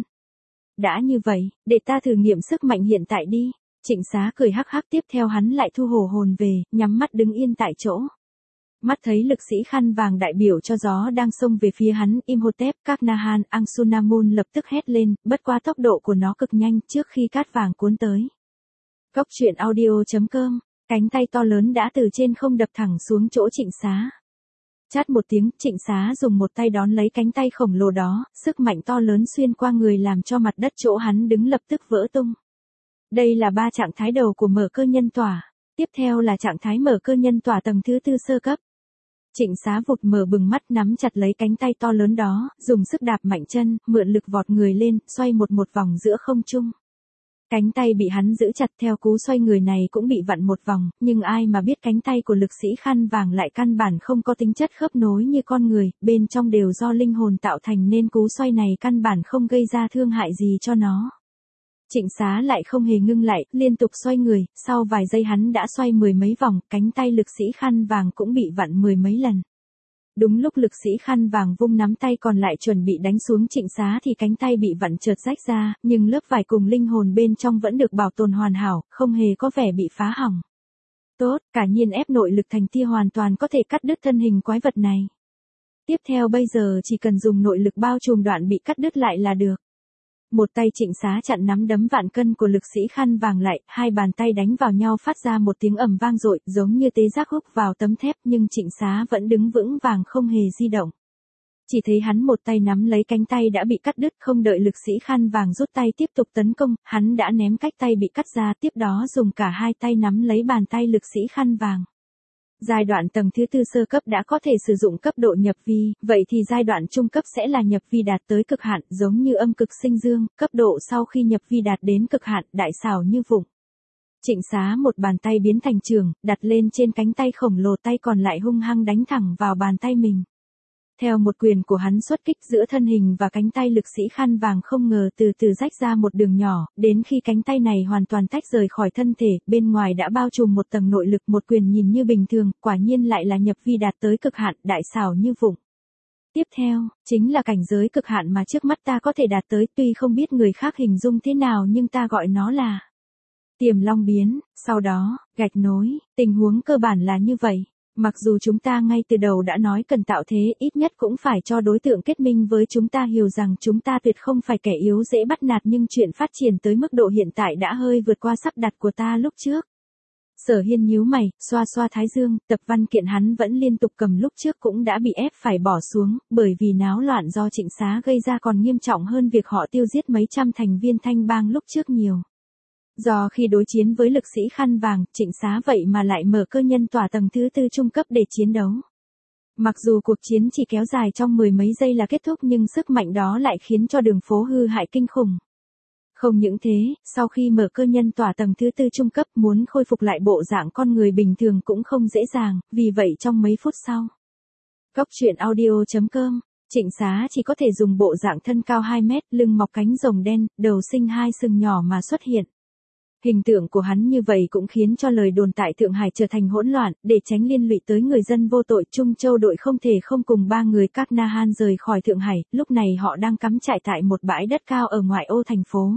Đã như vậy, để ta thử nghiệm sức mạnh hiện tại đi. Trịnh Xá cười hắc hắc, tiếp theo hắn lại thu hổ hồn về, nhắm mắt đứng yên tại chỗ. Mắt thấy lực sĩ khăn vàng đại biểu cho gió đang xông về phía hắn, Imhotep, Kaknahan, Ansunamun lập tức hét lên, bất quá tốc độ của nó cực nhanh trước khi cát vàng cuốn tới. Cốc truyện audio.com, cánh tay to lớn đã từ trên không đập thẳng xuống chỗ Trịnh Xá. Chát một tiếng, Trịnh Xá dùng một tay đón lấy cánh tay khổng lồ đó, sức mạnh to lớn xuyên qua người làm cho mặt đất chỗ hắn đứng lập tức vỡ tung. Đây là 3 trạng thái đầu của mở cơ nhân tỏa. Tiếp theo là trạng thái mở cơ nhân tỏa tầng thứ 4 sơ cấp. Trịnh Xá vụt mở bừng mắt, nắm chặt lấy cánh tay to lớn đó, dùng sức đạp mạnh chân, mượn lực vọt người lên, xoay một vòng giữa không trung. Cánh tay bị hắn giữ chặt, theo cú xoay người này cũng bị vặn một vòng, nhưng ai mà biết cánh tay của lực sĩ khăn vàng lại căn bản không có tính chất khớp nối như con người, bên trong đều do linh hồn tạo thành nên cú xoay này căn bản không gây ra thương hại gì cho nó. Trịnh Xá lại không hề ngưng lại, liên tục xoay người, sau vài giây hắn đã xoay 10 mấy vòng, cánh tay lực sĩ khăn vàng cũng bị vặn 10 mấy lần. Đúng lúc lực sĩ khăn vàng vung nắm tay còn lại chuẩn bị đánh xuống Trịnh Xá thì cánh tay bị vặn chợt rách ra, nhưng lớp vải cùng linh hồn bên trong vẫn được bảo tồn hoàn hảo, không hề có vẻ bị phá hỏng. Tốt, cả nhiên ép nội lực thành tia hoàn toàn có thể cắt đứt thân hình quái vật này. Tiếp theo bây giờ chỉ cần dùng nội lực bao trùm đoạn bị cắt đứt lại là được. Một tay Trịnh Xá chặn nắm đấm vạn cân của lực sĩ khăn vàng lại, hai bàn tay đánh vào nhau phát ra một tiếng ầm vang dội, giống như tế giác húc vào tấm thép, nhưng Trịnh Xá vẫn đứng vững vàng không hề di động. Chỉ thấy hắn một tay nắm lấy cánh tay đã bị cắt đứt, không đợi lực sĩ khăn vàng rút tay tiếp tục tấn công, hắn đã ném cách tay bị cắt ra, tiếp đó dùng cả hai tay nắm lấy bàn tay lực sĩ khăn vàng. Giai đoạn tầng thứ 4 sơ cấp đã có thể sử dụng cấp độ nhập vi, vậy thì giai đoạn trung cấp sẽ là nhập vi đạt tới cực hạn, giống như âm cực sinh dương, cấp độ sau khi nhập vi đạt đến cực hạn, đại xảo như vụng. Trịnh Xá một bàn tay biến thành trường, đặt lên trên cánh tay khổng lồ, tay còn lại hung hăng đánh thẳng vào bàn tay mình. Theo một quyền của hắn xuất kích, giữa thân hình và cánh tay lực sĩ khăn vàng không ngờ từ từ rách ra một đường nhỏ, đến khi cánh tay này hoàn toàn tách rời khỏi thân thể, bên ngoài đã bao trùm một tầng nội lực, một quyền nhìn như bình thường, quả nhiên lại là nhập vi đạt tới cực hạn, đại xảo như vụng. Tiếp theo, chính là cảnh giới cực hạn mà trước mắt ta có thể đạt tới, tuy không biết người khác hình dung thế nào nhưng ta gọi nó là Tiềm Long biến, sau đó, gạch nối, tình huống cơ bản là như vậy. Mặc dù chúng ta ngay từ đầu đã nói cần tạo thế, ít nhất cũng phải cho đối tượng kết minh với chúng ta hiểu rằng chúng ta tuyệt không phải kẻ yếu dễ bắt nạt, nhưng chuyện phát triển tới mức độ hiện tại đã hơi vượt qua sắp đặt của ta lúc trước. Sở Hiên nhíu mày, xoa xoa thái dương, tập văn kiện hắn vẫn liên tục cầm lúc trước cũng đã bị ép phải bỏ xuống, bởi vì náo loạn do Trịnh Xá gây ra còn nghiêm trọng hơn việc họ tiêu giết mấy trăm thành viên thanh bang lúc trước nhiều. Do khi đối chiến với lực sĩ khăn vàng, Trịnh Xá vậy mà lại mở cơ nhân tỏa tầng thứ 4 trung cấp để chiến đấu. Mặc dù cuộc chiến chỉ kéo dài trong 10 mấy giây là kết thúc nhưng sức mạnh đó lại khiến cho đường phố hư hại kinh khủng. Không những thế, sau khi mở cơ nhân tỏa tầng thứ 4 trung cấp muốn khôi phục lại bộ dạng con người bình thường cũng không dễ dàng, vì vậy trong mấy phút sau. Cốc truyện audio.com, Trịnh Xá chỉ có thể dùng bộ dạng thân cao 2 mét, lưng mọc cánh rồng đen, đầu sinh 2 sừng nhỏ mà xuất hiện. Hình tượng của hắn như vậy cũng khiến cho lời đồn tại Thượng Hải trở thành hỗn loạn, để tránh liên lụy tới người dân vô tội, Trung Châu đội không thể không cùng 3 người Kaknahan rời khỏi Thượng Hải, lúc này họ đang cắm trại tại một bãi đất cao ở ngoại ô thành phố.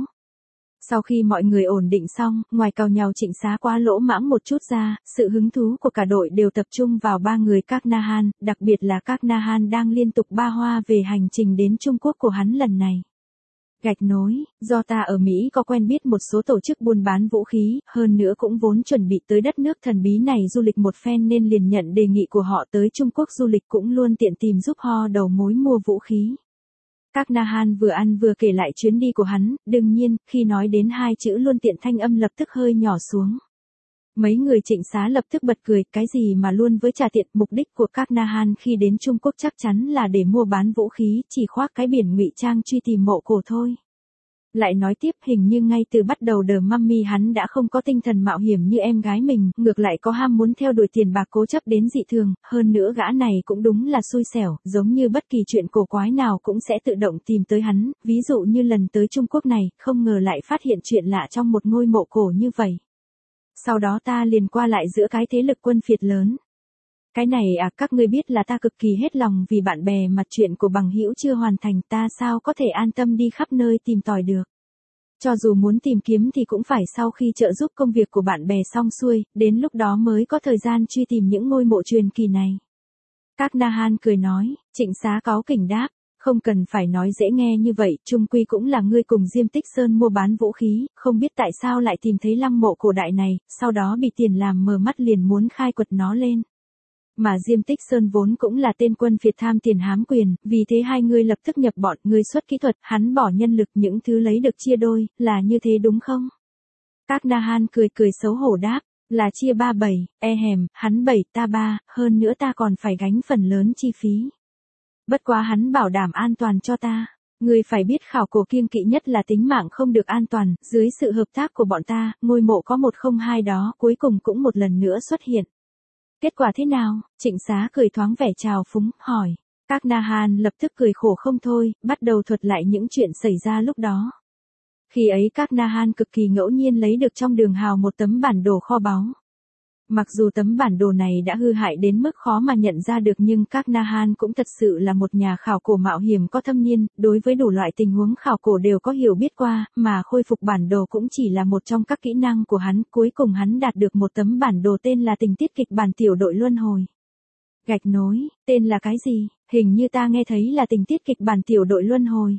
Sau khi mọi người ổn định xong, ngoài càu nhàu Trịnh Xá quá lỗ mãng một chút ra, sự hứng thú của cả đội đều tập trung vào 3 người Kaknahan, đặc biệt là Kaknahan đang liên tục ba hoa về hành trình đến Trung Quốc của hắn lần này. Gạch nối, do ta ở Mỹ có quen biết một số tổ chức buôn bán vũ khí, hơn nữa cũng vốn chuẩn bị tới đất nước thần bí này du lịch một phen nên liền nhận đề nghị của họ tới Trung Quốc du lịch, cũng luôn tiện tìm giúp ho đầu mối mua vũ khí. Kaknahan vừa ăn vừa kể lại chuyến đi của hắn, đương nhiên, khi nói đến 2 chữ luôn tiện thanh âm lập tức hơi nhỏ xuống. Mấy người Trịnh Xá lập tức bật cười, cái gì mà luôn với trà tiện, mục đích của Kaknahan khi đến Trung Quốc chắc chắn là để mua bán vũ khí, chỉ khoác cái biển ngụy trang truy tìm mộ cổ thôi. Lại nói tiếp hình như ngay từ bắt đầu The Mummy hắn đã không có tinh thần mạo hiểm như em gái mình, ngược lại có ham muốn theo đuổi tiền bạc cố chấp đến dị thường, hơn nữa gã này cũng đúng là xui xẻo, giống như bất kỳ chuyện cổ quái nào cũng sẽ tự động tìm tới hắn, ví dụ như lần tới Trung Quốc này, không ngờ lại phát hiện chuyện lạ trong một ngôi mộ cổ như vậy. Sau đó ta liền qua lại giữa cái thế lực quân phiệt lớn. Cái này các ngươi biết là ta cực kỳ hết lòng vì bạn bè mà chuyện của bằng hữu chưa hoàn thành ta sao có thể an tâm đi khắp nơi tìm tòi được. Cho dù muốn tìm kiếm thì cũng phải sau khi trợ giúp công việc của bạn bè xong xuôi, đến lúc đó mới có thời gian truy tìm những ngôi mộ truyền kỳ này. Các Na-han cười nói, Trịnh Xá cáu kỉnh đáp, không cần phải nói dễ nghe như vậy, chung quy cũng là ngươi cùng Diêm Tích Sơn mua bán vũ khí, không biết tại sao lại tìm thấy lăng mộ cổ đại này, sau đó bị tiền làm mờ mắt liền muốn khai quật nó lên. Mà Diêm Tích Sơn vốn cũng là tên quân phiệt tham tiền hám quyền, vì thế hai người lập tức nhập bọn, ngươi xuất kỹ thuật, hắn bỏ nhân lực, những thứ lấy được chia đôi, là như thế đúng không? Các Na-han cười cười xấu hổ đáp, là chia 3/7, hắn 7 ta 3, hơn nữa ta còn phải gánh phần lớn chi phí. Bất quá hắn bảo đảm an toàn cho ta. Ngươi phải biết khảo cổ kiêng kỵ nhất là tính mạng không được an toàn, dưới sự hợp tác của bọn ta, ngôi mộ có 102 đó cuối cùng cũng một lần nữa xuất hiện. Kết quả thế nào? Trịnh Xá cười thoáng vẻ trào phúng, hỏi. Các Na-han lập tức cười khổ không thôi, bắt đầu thuật lại những chuyện xảy ra lúc đó. Khi ấy các Na-han cực kỳ ngẫu nhiên lấy được trong đường hào một tấm bản đồ kho báu. Mặc dù tấm bản đồ này đã hư hại đến mức khó mà nhận ra được nhưng các Na-han cũng thật sự là một nhà khảo cổ mạo hiểm có thâm niên, đối với đủ loại tình huống khảo cổ đều có hiểu biết qua, mà khôi phục bản đồ cũng chỉ là một trong các kỹ năng của hắn, cuối cùng hắn đạt được một tấm bản đồ tên là tình tiết kịch bản tiểu đội luân hồi. Gạch nối, tên là cái gì? Hình như ta nghe thấy là tình tiết kịch bản tiểu đội luân hồi.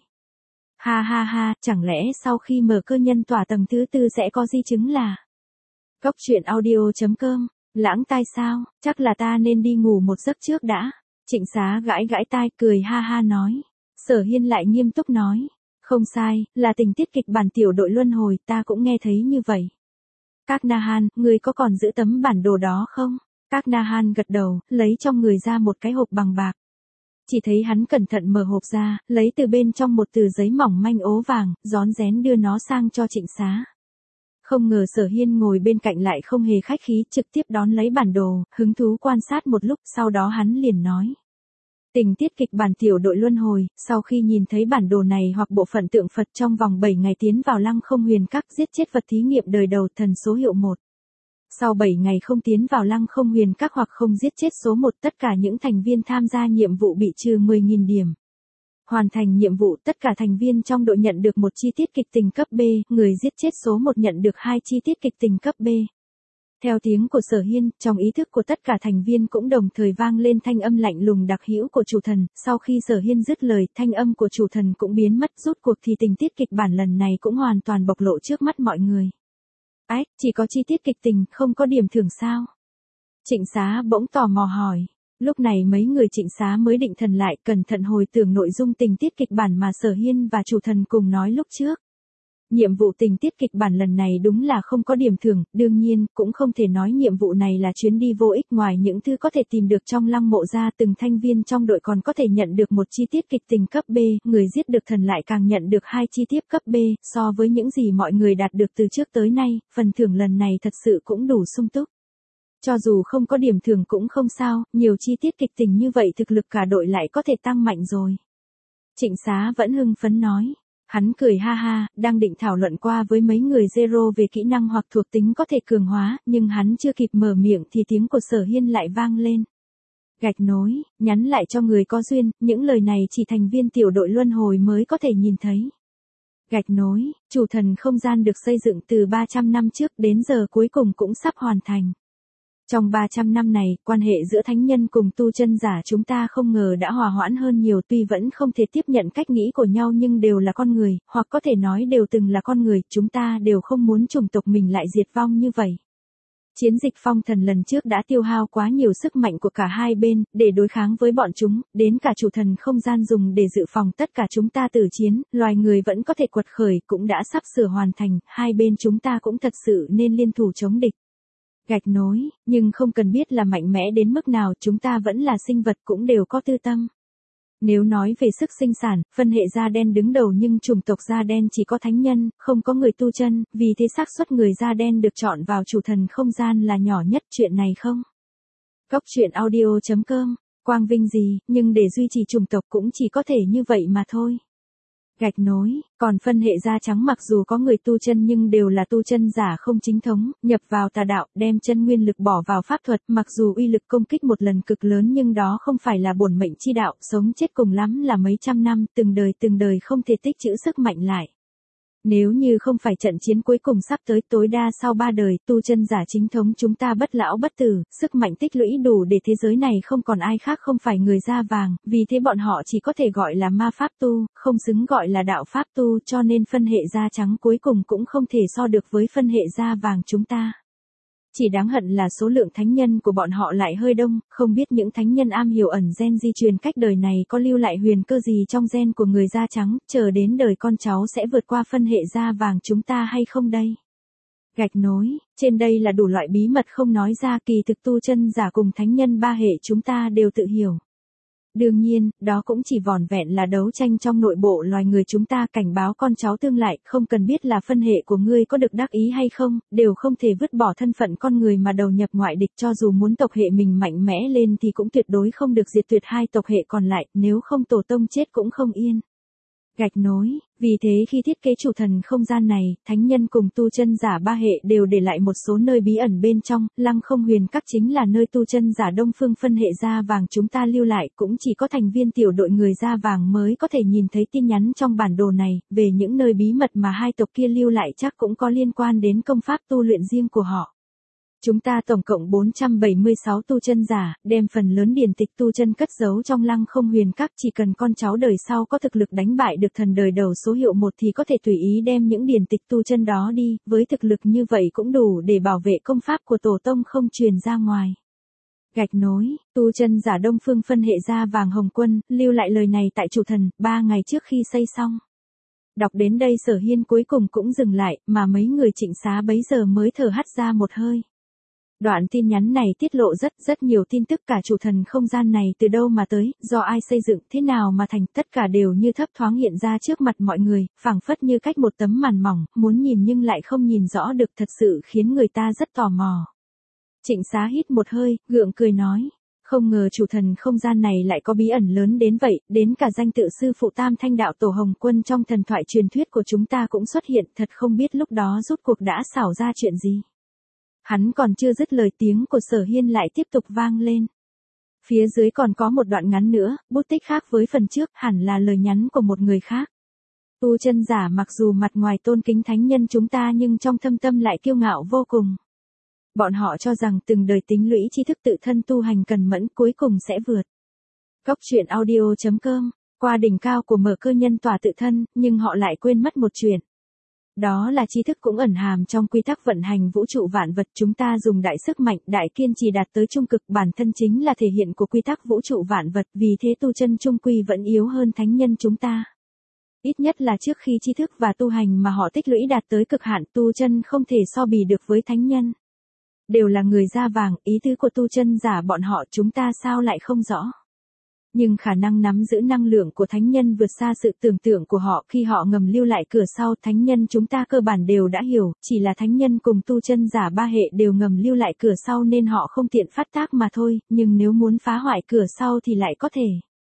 Ha ha ha, chẳng lẽ sau khi mở cơ nhân tỏa tầng thứ 4 sẽ có di chứng là... Cốc truyện audio.com, lãng tai sao, chắc là ta nên đi ngủ một giấc trước đã. Trịnh Xá gãi gãi tai cười ha ha nói. Sở Hiên lại nghiêm túc nói. Không sai, là tình tiết kịch bản tiểu đội luân hồi, ta cũng nghe thấy như vậy. Các Na-han, ngươi có còn giữ tấm bản đồ đó không? Các Na-han gật đầu, lấy trong người ra một cái hộp bằng bạc. Chỉ thấy hắn cẩn thận mở hộp ra, lấy từ bên trong một tờ giấy mỏng manh ố vàng, rón rén đưa nó sang cho Trịnh Xá. Không ngờ Sở Hiên ngồi bên cạnh lại không hề khách khí, trực tiếp đón lấy bản đồ, hứng thú quan sát một lúc, sau đó hắn liền nói. Tình tiết kịch bản tiểu đội luân hồi, sau khi nhìn thấy bản đồ này hoặc bộ phận tượng Phật trong vòng 7 ngày tiến vào Lăng Không Huyền Các giết chết vật thí nghiệm đời đầu thần số hiệu 1. Sau 7 ngày không tiến vào Lăng Không Huyền Các hoặc không giết chết số 1, tất cả những thành viên tham gia nhiệm vụ bị trừ 10.000 điểm. Hoàn thành nhiệm vụ, tất cả thành viên trong đội nhận được một chi tiết kịch tình cấp B, người giết chết số 1 nhận được 2 chi tiết kịch tình cấp B. Theo tiếng của Sở Hiên, trong ý thức của tất cả thành viên cũng đồng thời vang lên thanh âm lạnh lùng đặc hữu của chủ thần, sau khi Sở Hiên dứt lời, thanh âm của chủ thần cũng biến mất, rút cuộc thì tình tiết kịch bản lần này cũng hoàn toàn bộc lộ trước mắt mọi người. Ái, chỉ có chi tiết kịch tình, không có điểm thưởng sao? Trịnh Xá bỗng tò mò hỏi. Lúc này mấy người Trịnh Xá mới định thần lại, cẩn thận hồi tưởng nội dung tình tiết kịch bản mà Sở Hiên và chủ thần cùng nói lúc trước. Nhiệm vụ tình tiết kịch bản lần này đúng là không có điểm thưởng, đương nhiên, cũng không thể nói nhiệm vụ này là chuyến đi vô ích, ngoài những thứ có thể tìm được trong lăng mộ ra, từng thành viên trong đội còn có thể nhận được một chi tiết kịch tình cấp B, người giết được thần lại càng nhận được 2 chi tiết cấp B, so với những gì mọi người đạt được từ trước tới nay, phần thưởng lần này thật sự cũng đủ sung túc. Cho dù không có điểm thưởng cũng không sao, nhiều chi tiết kịch tình như vậy thực lực cả đội lại có thể tăng mạnh rồi. Trịnh Xá vẫn hưng phấn nói. Hắn cười ha ha, đang định thảo luận qua với mấy người Zero về kỹ năng hoặc thuộc tính có thể cường hóa, nhưng hắn chưa kịp mở miệng thì tiếng của Sở Hiên lại vang lên. Gạch nối, nhắn lại cho người có duyên, những lời này chỉ thành viên tiểu đội luân hồi mới có thể nhìn thấy. Gạch nối, chủ thần không gian được xây dựng từ 300 năm trước đến giờ cuối cùng cũng sắp hoàn thành. Trong 300 năm này, quan hệ giữa thánh nhân cùng tu chân giả chúng ta không ngờ đã hòa hoãn hơn nhiều, tuy vẫn không thể tiếp nhận cách nghĩ của nhau nhưng đều là con người, hoặc có thể nói đều từng là con người, chúng ta đều không muốn chủng tộc mình lại diệt vong như vậy. Chiến dịch phong thần lần trước đã tiêu hao quá nhiều sức mạnh của cả hai bên, để đối kháng với bọn chúng, đến cả chủ thần không gian dùng để dự phòng tất cả chúng ta tử chiến, loài người vẫn có thể quật khởi cũng đã sắp sửa hoàn thành, hai bên chúng ta cũng thật sự nên liên thủ chống địch. Gạch nối, nhưng không cần biết là mạnh mẽ đến mức nào, chúng ta vẫn là sinh vật cũng đều có tư tâm. Nếu nói về sức sinh sản, phân hệ da đen đứng đầu nhưng chủng tộc da đen chỉ có thánh nhân, không có người tu chân, vì thế xác suất người da đen được chọn vào chủ thần không gian là nhỏ nhất, chuyện này không? Góc truyện audio.com, quang vinh gì, nhưng để duy trì chủng tộc cũng chỉ có thể như vậy mà thôi. Gạch nối, còn phân hệ da trắng mặc dù có người tu chân nhưng đều là tu chân giả không chính thống, nhập vào tà đạo, đem chân nguyên lực bỏ vào pháp thuật, mặc dù uy lực công kích một lần cực lớn nhưng đó không phải là bổn mệnh chi đạo, sống chết cùng lắm là mấy trăm năm, từng đời không thể tích trữ sức mạnh lại. Nếu như không phải trận chiến cuối cùng sắp tới, tối đa sau 3 đời, tu chân giả chính thống chúng ta bất lão bất tử, sức mạnh tích lũy đủ để thế giới này không còn ai khác không phải người da vàng, vì thế bọn họ chỉ có thể gọi là ma pháp tu, không xứng gọi là đạo pháp tu, cho nên phân hệ da trắng cuối cùng cũng không thể so được với phân hệ da vàng chúng ta. Chỉ đáng hận là số lượng thánh nhân của bọn họ lại hơi đông, không biết những thánh nhân am hiểu ẩn gen di truyền cách đời này có lưu lại huyền cơ gì trong gen của người da trắng, chờ đến đời con cháu sẽ vượt qua phân hệ da vàng chúng ta hay không đây? Gạch nối, trên đây là đủ loại bí mật không nói ra, kỳ thực tu chân giả cùng thánh nhân ba hệ chúng ta đều tự hiểu. Đương nhiên, đó cũng chỉ vỏn vẹn là đấu tranh trong nội bộ loài người chúng ta, cảnh báo con cháu tương lai, không cần biết là phân hệ của ngươi có được đắc ý hay không, đều không thể vứt bỏ thân phận con người mà đầu nhập ngoại địch, cho dù muốn tộc hệ mình mạnh mẽ lên thì cũng tuyệt đối không được diệt tuyệt hai tộc hệ còn lại, nếu không tổ tông chết cũng không yên. Gạch nối, vì thế khi thiết kế chủ thần không gian này, thánh nhân cùng tu chân giả ba hệ đều để lại một số nơi bí ẩn bên trong, Lăng Không Huyền Các chính là nơi tu chân giả đông phương phân hệ da vàng chúng ta lưu lại, cũng chỉ có thành viên tiểu đội người da vàng mới có thể nhìn thấy tin nhắn trong bản đồ này, về những nơi bí mật mà hai tộc kia lưu lại chắc cũng có liên quan đến công pháp tu luyện riêng của họ. Chúng ta tổng cộng 476 tu chân giả, đem phần lớn điển tịch tu chân cất giấu trong Lăng Không Huyền Các, chỉ cần con cháu đời sau có thực lực đánh bại được thần đời đầu số hiệu 1 thì có thể tùy ý đem những điển tịch tu chân đó đi, với thực lực như vậy cũng đủ để bảo vệ công pháp của tổ tông không truyền ra ngoài. Gạch nối, tu chân giả đông phương phân hệ da vàng Hồng Quân, lưu lại lời này tại chủ thần, 3 ngày trước khi xây xong. Đọc đến đây Sở Hiên cuối cùng cũng dừng lại, mà mấy người Trịnh Xá bấy giờ mới thở hắt ra một hơi. Đoạn tin nhắn này tiết lộ rất nhiều tin tức, cả chủ thần không gian này từ đâu mà tới, do ai xây dựng, thế nào mà thành, tất cả đều như thấp thoáng hiện ra trước mặt mọi người, phảng phất như cách một tấm màn mỏng, muốn nhìn nhưng lại không nhìn rõ được, thật sự khiến người ta rất tò mò. Trịnh Xá hít một hơi, gượng cười nói, không ngờ chủ thần không gian này lại có bí ẩn lớn đến vậy, đến cả danh tự sư phụ Tam Thanh Đạo Tổ Hồng Quân trong thần thoại truyền thuyết của chúng ta cũng xuất hiện, thật không biết lúc đó rốt cuộc đã xảo ra chuyện gì. Hắn còn chưa dứt lời, tiếng của Sở Hiên lại tiếp tục vang lên. Phía dưới còn có một đoạn ngắn nữa, bút tích khác với phần trước, hẳn là lời nhắn của một người khác. Tu chân giả mặc dù mặt ngoài tôn kính thánh nhân chúng ta nhưng trong thâm tâm lại kiêu ngạo vô cùng. Bọn họ cho rằng từng đời tính lũy tri thức tự thân tu hành cần mẫn cuối cùng sẽ vượt. Góc truyện audio.com, qua đỉnh cao của mở cơ nhân tỏa tự thân, nhưng họ lại quên mất một chuyện. Đó là tri thức cũng ẩn hàm trong quy tắc vận hành vũ trụ vạn vật, chúng ta dùng đại sức mạnh, đại kiên trì đạt tới trung cực, bản thân chính là thể hiện của quy tắc vũ trụ vạn vật, vì thế tu chân trung quy vẫn yếu hơn thánh nhân chúng ta. Ít nhất là trước khi tri thức và tu hành mà họ tích lũy đạt tới cực hạn, tu chân không thể so bì được với thánh nhân. Đều là người da vàng, ý tứ của tu chân giả bọn họ chúng ta sao lại không rõ. Nhưng khả năng nắm giữ năng lượng của thánh nhân vượt xa sự tưởng tượng của họ, khi họ ngầm lưu lại cửa sau, thánh nhân chúng ta cơ bản đều đã hiểu, chỉ là thánh nhân cùng tu chân giả ba hệ đều ngầm lưu lại cửa sau nên họ không tiện phát tác mà thôi, nhưng nếu muốn phá hoại cửa sau thì lại có thể.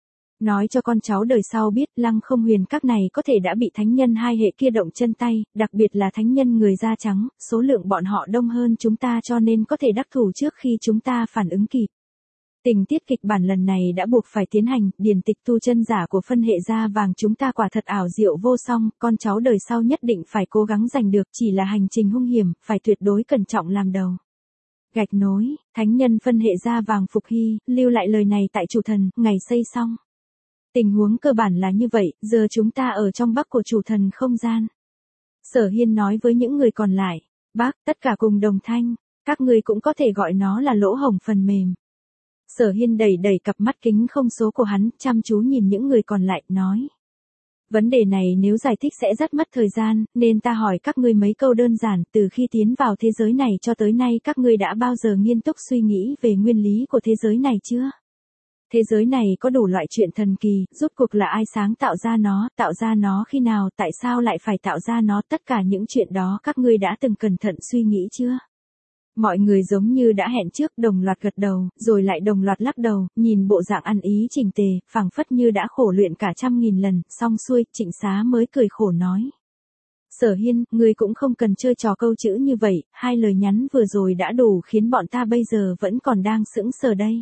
Nói cho con cháu đời sau biết, Lăng Không Huyền Các này có thể đã bị thánh nhân hai hệ kia động chân tay, đặc biệt là thánh nhân người da trắng, số lượng bọn họ đông hơn chúng ta cho nên có thể đắc thủ trước khi chúng ta phản ứng kịp. Tình tiết kịch bản lần này đã buộc phải tiến hành, điển tịch tu chân giả của phân hệ da vàng chúng ta quả thật ảo diệu vô song, con cháu đời sau nhất định phải cố gắng giành được, chỉ là hành trình hung hiểm, phải tuyệt đối cẩn trọng làm đầu. Gạch nối, thánh nhân phân hệ da vàng Phục Hy, lưu lại lời này tại chủ thần, ngày xây xong. Tình huống cơ bản là như vậy, giờ chúng ta ở trong bắc của chủ thần không gian. Sở Hiên nói với những người còn lại, bác, tất cả cùng đồng thanh, các người cũng có thể gọi nó là lỗ hổng phần mềm. Sở Hiên đẩy cặp mắt kính không số của hắn, chăm chú nhìn những người còn lại, nói. Vấn đề này nếu giải thích sẽ rất mất thời gian, nên ta hỏi các ngươi mấy câu đơn giản, từ khi tiến vào thế giới này cho tới nay các ngươi đã bao giờ nghiêm túc suy nghĩ về nguyên lý của thế giới này chưa? Thế giới này có đủ loại chuyện thần kỳ, rốt cuộc là ai sáng tạo ra nó khi nào, tại sao lại phải tạo ra nó, tất cả những chuyện đó các ngươi đã từng cẩn thận suy nghĩ chưa? Mọi người giống như đã hẹn trước, đồng loạt gật đầu, rồi lại đồng loạt lắc đầu, nhìn bộ dạng ăn ý chỉnh tề, phảng phất như đã khổ luyện cả 100.000 lần, xong xuôi, Trịnh Xá mới cười khổ nói. Sở Hiên, ngươi cũng không cần chơi trò câu chữ như vậy, hai lời nhắn vừa rồi đã đủ khiến bọn ta bây giờ vẫn còn đang sững sờ đây.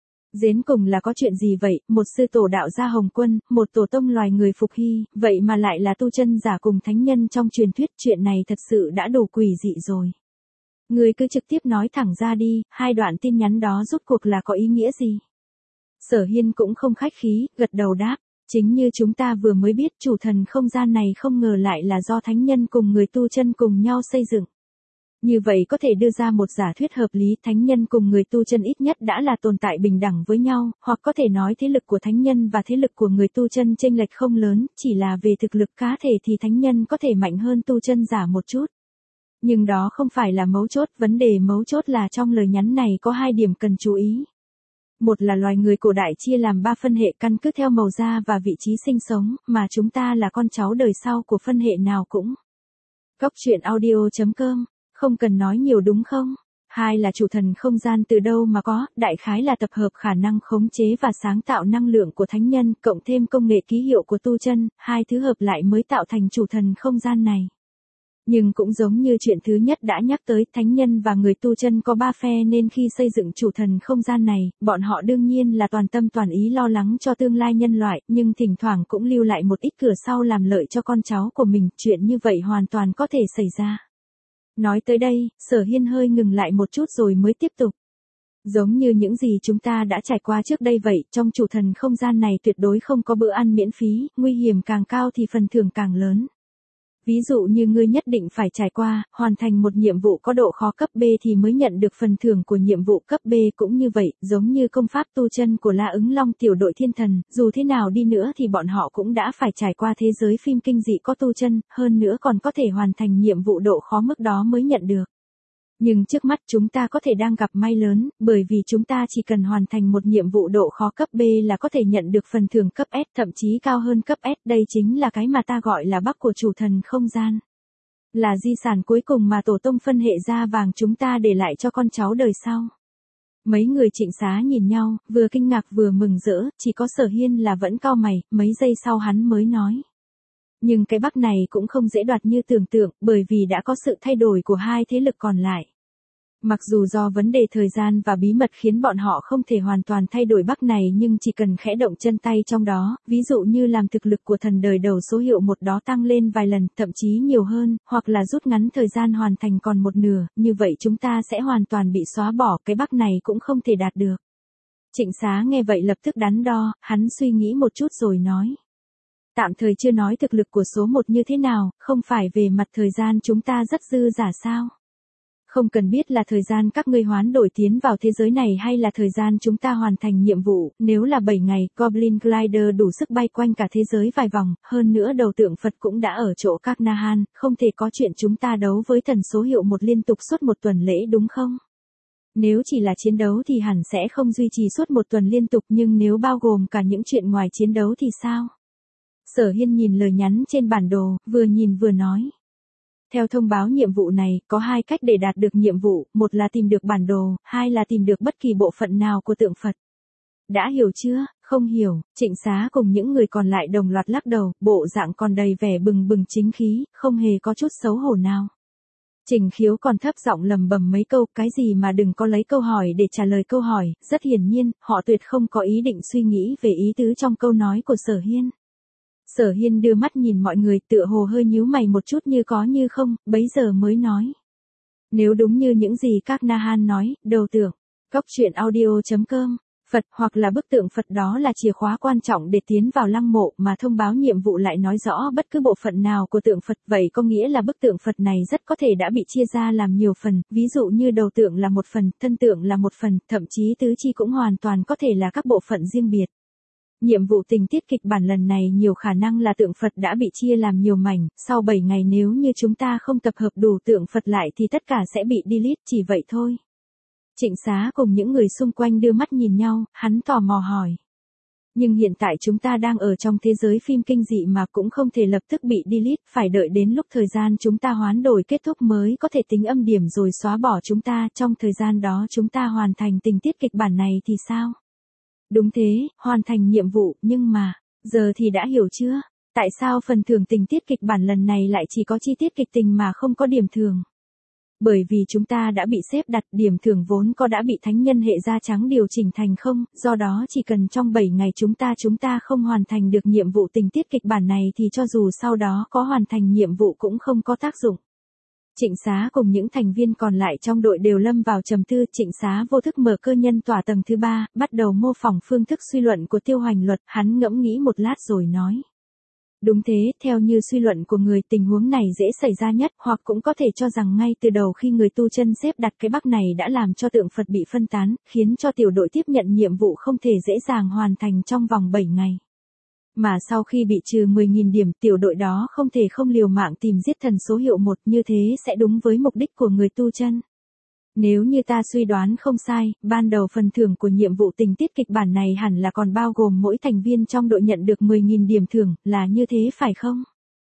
Đến cùng là có chuyện gì vậy, một sư tổ đạo gia Hồng Quân, một tổ tông loài người Phục Hy, vậy mà lại là tu chân giả cùng thánh nhân trong truyền thuyết, chuyện này thật sự đã đủ quỷ dị rồi. Ngươi cứ trực tiếp nói thẳng ra đi, hai đoạn tin nhắn đó rốt cuộc là có ý nghĩa gì? Sở Hiên cũng không khách khí, gật đầu đáp, chính như chúng ta vừa mới biết, chủ thần không gian này không ngờ lại là do thánh nhân cùng người tu chân cùng nhau xây dựng. Như vậy có thể đưa ra một giả thuyết hợp lý, thánh nhân cùng người tu chân ít nhất đã là tồn tại bình đẳng với nhau, hoặc có thể nói thế lực của thánh nhân và thế lực của người tu chân chênh lệch không lớn, chỉ là về thực lực cá thể thì thánh nhân có thể mạnh hơn tu chân giả một chút. Nhưng đó không phải là mấu chốt, vấn đề mấu chốt là trong lời nhắn này có hai điểm cần chú ý. Một là loài người cổ đại chia làm 3 phân hệ căn cứ theo màu da và vị trí sinh sống, mà chúng ta là con cháu đời sau của phân hệ nào cũng. Góc truyện audio.com, không cần nói nhiều đúng không? Hai là chủ thần không gian từ đâu mà có, đại khái là tập hợp khả năng khống chế và sáng tạo năng lượng của thánh nhân, cộng thêm công nghệ ký hiệu của tu chân, hai thứ hợp lại mới tạo thành chủ thần không gian này. Nhưng cũng giống như chuyện thứ nhất đã nhắc tới, thánh nhân và người tu chân có 3 phe nên khi xây dựng chủ thần không gian này, bọn họ đương nhiên là toàn tâm toàn ý lo lắng cho tương lai nhân loại, nhưng thỉnh thoảng cũng lưu lại một ít cửa sau làm lợi cho con cháu của mình, chuyện như vậy hoàn toàn có thể xảy ra. Nói tới đây, Sở Hiên hơi ngừng lại một chút rồi mới tiếp tục. Giống như những gì chúng ta đã trải qua trước đây vậy, trong chủ thần không gian này tuyệt đối không có bữa ăn miễn phí, nguy hiểm càng cao thì phần thưởng càng lớn. Ví dụ như ngươi nhất định phải trải qua, hoàn thành một nhiệm vụ có độ khó cấp B thì mới nhận được phần thưởng của nhiệm vụ cấp B, cũng như vậy, giống như công pháp tu chân của La Ứng Long tiểu đội thiên thần, dù thế nào đi nữa thì bọn họ cũng đã phải trải qua thế giới phim kinh dị có tu chân, hơn nữa còn có thể hoàn thành nhiệm vụ độ khó mức đó mới nhận được. Nhưng trước mắt chúng ta có thể đang gặp may lớn, bởi vì chúng ta chỉ cần hoàn thành một nhiệm vụ độ khó cấp B là có thể nhận được phần thưởng cấp S, thậm chí cao hơn cấp S, đây chính là cái mà ta gọi là bắc của chủ thần không gian. Là di sản cuối cùng mà tổ tông phân hệ da vàng chúng ta để lại cho con cháu đời sau. Mấy người Trịnh Xá nhìn nhau, vừa kinh ngạc vừa mừng rỡ, chỉ có Sở Hiên là vẫn cau mày, mấy giây sau hắn mới nói. Nhưng cái bắc này cũng không dễ đoạt như tưởng tượng, bởi vì đã có sự thay đổi của hai thế lực còn lại. Mặc dù do vấn đề thời gian và bí mật khiến bọn họ không thể hoàn toàn thay đổi bắc này, nhưng chỉ cần khẽ động chân tay trong đó, ví dụ như làm thực lực của thần đời đầu số hiệu 1 đó tăng lên vài lần, thậm chí nhiều hơn, hoặc là rút ngắn thời gian hoàn thành còn một nửa, như vậy chúng ta sẽ hoàn toàn bị xóa bỏ, cái bắc này cũng không thể đạt được. Trịnh Xá nghe vậy lập tức đắn đo, hắn suy nghĩ một chút rồi nói. Tạm thời chưa nói thực lực của số 1 như thế nào, không phải về mặt thời gian chúng ta rất dư giả sao? Không cần biết là thời gian các ngươi hoán đổi tiến vào thế giới này hay là thời gian chúng ta hoàn thành nhiệm vụ, nếu là 7 ngày, Goblin Glider đủ sức bay quanh cả thế giới vài vòng, hơn nữa đầu tượng Phật cũng đã ở chỗ các Nahan, không thể có chuyện chúng ta đấu với thần số hiệu 1 liên tục suốt một tuần lễ đúng không? Nếu chỉ là chiến đấu thì hẳn sẽ không duy trì suốt một tuần liên tục, nhưng nếu bao gồm cả những chuyện ngoài chiến đấu thì sao? Sở Hiên nhìn lời nhắn trên bản đồ, vừa nhìn vừa nói. Theo thông báo nhiệm vụ này, có 2 cách để đạt được nhiệm vụ, một là tìm được bản đồ, hai là tìm được bất kỳ bộ phận nào của tượng Phật. Đã hiểu chưa? Không hiểu, Trịnh Xá cùng những người còn lại đồng loạt lắc đầu, bộ dạng còn đầy vẻ bừng bừng chính khí, không hề có chút xấu hổ nào. Trình Khiếu còn thấp giọng lầm bầm mấy câu, cái gì mà đừng có lấy câu hỏi để trả lời câu hỏi, rất hiển nhiên, họ tuyệt không có ý định suy nghĩ về ý tứ trong câu nói của Sở Hiên. Sở Hiên đưa mắt nhìn mọi người, tựa hồ hơi nhíu mày một chút như có như không, bấy giờ mới nói. Nếu đúng như những gì các Nahan nói, đầu tượng, góc truyện audio.com, Phật hoặc là bức tượng Phật đó là chìa khóa quan trọng để tiến vào lăng mộ, mà thông báo nhiệm vụ lại nói rõ bất cứ bộ phận nào của tượng Phật, vậy có nghĩa là bức tượng Phật này rất có thể đã bị chia ra làm nhiều phần, ví dụ như đầu tượng là một phần, thân tượng là một phần, thậm chí tứ chi cũng hoàn toàn có thể là các bộ phận riêng biệt. Nhiệm vụ tình tiết kịch bản lần này nhiều khả năng là tượng Phật đã bị chia làm nhiều mảnh, sau 7 ngày nếu như chúng ta không tập hợp đủ tượng Phật lại thì tất cả sẽ bị delete, chỉ vậy thôi. Trịnh Xá cùng những người xung quanh đưa mắt nhìn nhau, hắn tò mò hỏi. Nhưng hiện tại chúng ta đang ở trong thế giới phim kinh dị mà cũng không thể lập tức bị delete, phải đợi đến lúc thời gian chúng ta hoán đổi kết thúc mới có thể tính âm điểm rồi xóa bỏ chúng ta, trong thời gian đó chúng ta hoàn thành tình tiết kịch bản này thì sao? Đúng thế, hoàn thành nhiệm vụ, nhưng mà, giờ thì đã hiểu chưa? Tại sao phần thưởng tình tiết kịch bản lần này lại chỉ có chi tiết kịch tình mà không có điểm thưởng? Bởi vì chúng ta đã bị xếp đặt, điểm thưởng vốn có đã bị thánh nhân hệ da trắng điều chỉnh thành không, do đó chỉ cần trong 7 ngày chúng ta không hoàn thành được nhiệm vụ tình tiết kịch bản này thì cho dù sau đó có hoàn thành nhiệm vụ cũng không có tác dụng. Trịnh Xá cùng những thành viên còn lại trong đội đều lâm vào trầm tư. Trịnh Xá vô thức mở cơ nhân tỏa tầng thứ 3, bắt đầu mô phỏng phương thức suy luận của Tiêu Hoành Luật, hắn ngẫm nghĩ một lát rồi nói. Đúng thế, theo như suy luận của người, tình huống này dễ xảy ra nhất, hoặc cũng có thể cho rằng ngay từ đầu khi người tu chân xếp đặt cái bắc này đã làm cho tượng Phật bị phân tán, khiến cho tiểu đội tiếp nhận nhiệm vụ không thể dễ dàng hoàn thành trong vòng 7 ngày. Mà sau khi bị trừ 10.000 điểm, tiểu đội đó không thể không liều mạng tìm giết thần số hiệu 1, như thế sẽ đúng với mục đích của người tu chân. Nếu như ta suy đoán không sai, ban đầu phần thưởng của nhiệm vụ tình tiết kịch bản này hẳn là còn bao gồm mỗi thành viên trong đội nhận được 10.000 điểm thưởng, là như thế phải không?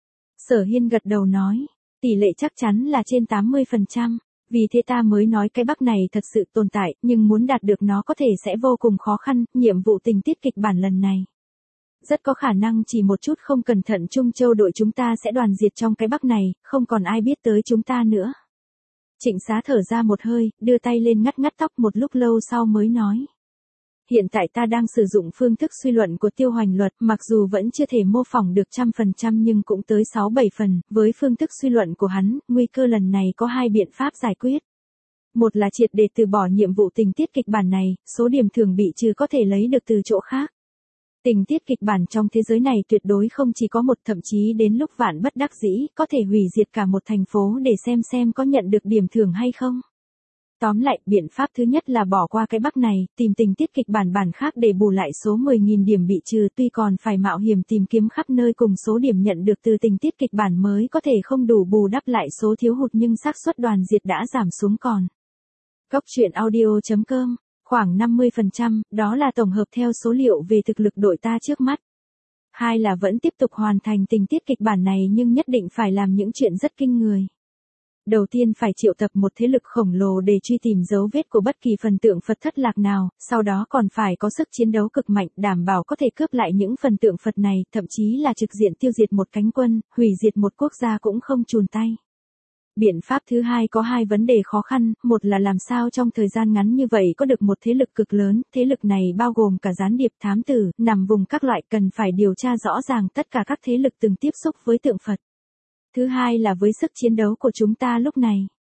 Sở Hiên gật đầu nói, tỷ lệ chắc chắn là trên 80%, vì thế ta mới nói cái bắc này thật sự tồn tại, nhưng muốn đạt được nó có thể sẽ vô cùng khó khăn, nhiệm vụ tình tiết kịch bản lần này. Rất có khả năng chỉ một chút không cẩn thận Trung Châu đội chúng ta sẽ đoàn diệt trong cái bắc này, không còn ai biết tới chúng ta nữa. Trịnh Xá thở ra một hơi, đưa tay lên ngắt ngắt tóc một lúc lâu sau mới nói. Hiện tại ta đang sử dụng phương thức suy luận của Tiêu Hoành Luật, mặc dù vẫn chưa thể mô phỏng được 100% nhưng cũng tới 6-7 phần, với phương thức suy luận của hắn, nguy cơ lần này có 2 biện pháp giải quyết. Một là triệt để từ bỏ nhiệm vụ tình tiết kịch bản này, số điểm thưởng bị trừ có thể lấy được từ chỗ khác. Tình tiết kịch bản trong thế giới này tuyệt đối không chỉ có một, thậm chí đến lúc vạn bất đắc dĩ, có thể hủy diệt cả một thành phố để xem có nhận được điểm thưởng hay không. Tóm lại, biện pháp thứ nhất là bỏ qua cái bắc này, tìm tình tiết kịch bản khác để bù lại số 10.000 điểm bị trừ, tuy còn phải mạo hiểm tìm kiếm khắp nơi cùng số điểm nhận được từ tình tiết kịch bản mới có thể không đủ bù đắp lại số thiếu hụt nhưng xác suất đoàn diệt đã giảm xuống còn. Góc truyện audio.com, khoảng 50%, đó là tổng hợp theo số liệu về thực lực đội ta trước mắt. Hai là vẫn tiếp tục hoàn thành tình tiết kịch bản này nhưng nhất định phải làm những chuyện rất kinh người. Đầu tiên phải triệu tập một thế lực khổng lồ để truy tìm dấu vết của bất kỳ phần tượng Phật thất lạc nào, sau đó còn phải có sức chiến đấu cực mạnh, đảm bảo có thể cướp lại những phần tượng Phật này, thậm chí là trực diện tiêu diệt một cánh quân, hủy diệt một quốc gia cũng không chùn tay. Biện pháp thứ hai có 2 vấn đề khó khăn, một là làm sao trong thời gian ngắn như vậy có được một thế lực cực lớn, thế lực này bao gồm cả gián điệp, thám tử, nằm vùng các loại, cần phải điều tra rõ ràng tất cả các thế lực từng tiếp xúc với tượng Phật. Thứ hai là với sức chiến đấu của chúng ta lúc này.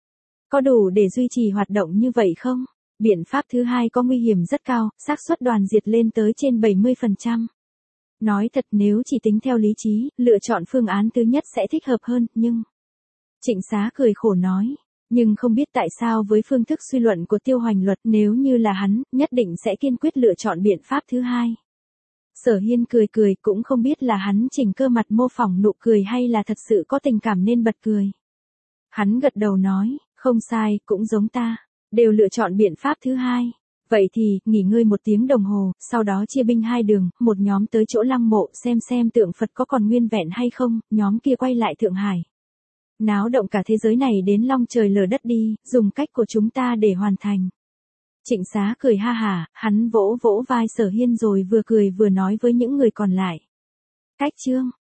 Có đủ để duy trì hoạt động như vậy không? Biện pháp thứ hai có nguy hiểm rất cao, xác suất đoàn diệt lên tới trên 70%. Nói thật nếu chỉ tính theo lý trí, lựa chọn phương án thứ nhất sẽ thích hợp hơn, nhưng... Trịnh Xá cười khổ nói, nhưng không biết tại sao với phương thức suy luận của Tiêu Hoành Luật nếu như là hắn, nhất định sẽ kiên quyết lựa chọn biện pháp thứ hai. Sở Hiên cười cũng không biết là hắn chỉnh cơ mặt mô phỏng nụ cười hay là thật sự có tình cảm nên bật cười. Hắn gật đầu nói, không sai, cũng giống ta, đều lựa chọn biện pháp thứ hai. Vậy thì, nghỉ ngơi 1 tiếng đồng hồ, sau đó chia binh 2 đường, một nhóm tới chỗ lăng mộ xem tượng Phật có còn nguyên vẹn hay không, nhóm kia quay lại Thượng Hải. Náo động cả thế giới này đến long trời lở đất đi, dùng cách của chúng ta để hoàn thành. Trịnh Xá cười ha hả, hắn vỗ vai Sở Hiên rồi vừa cười vừa nói với những người còn lại. Cách chương.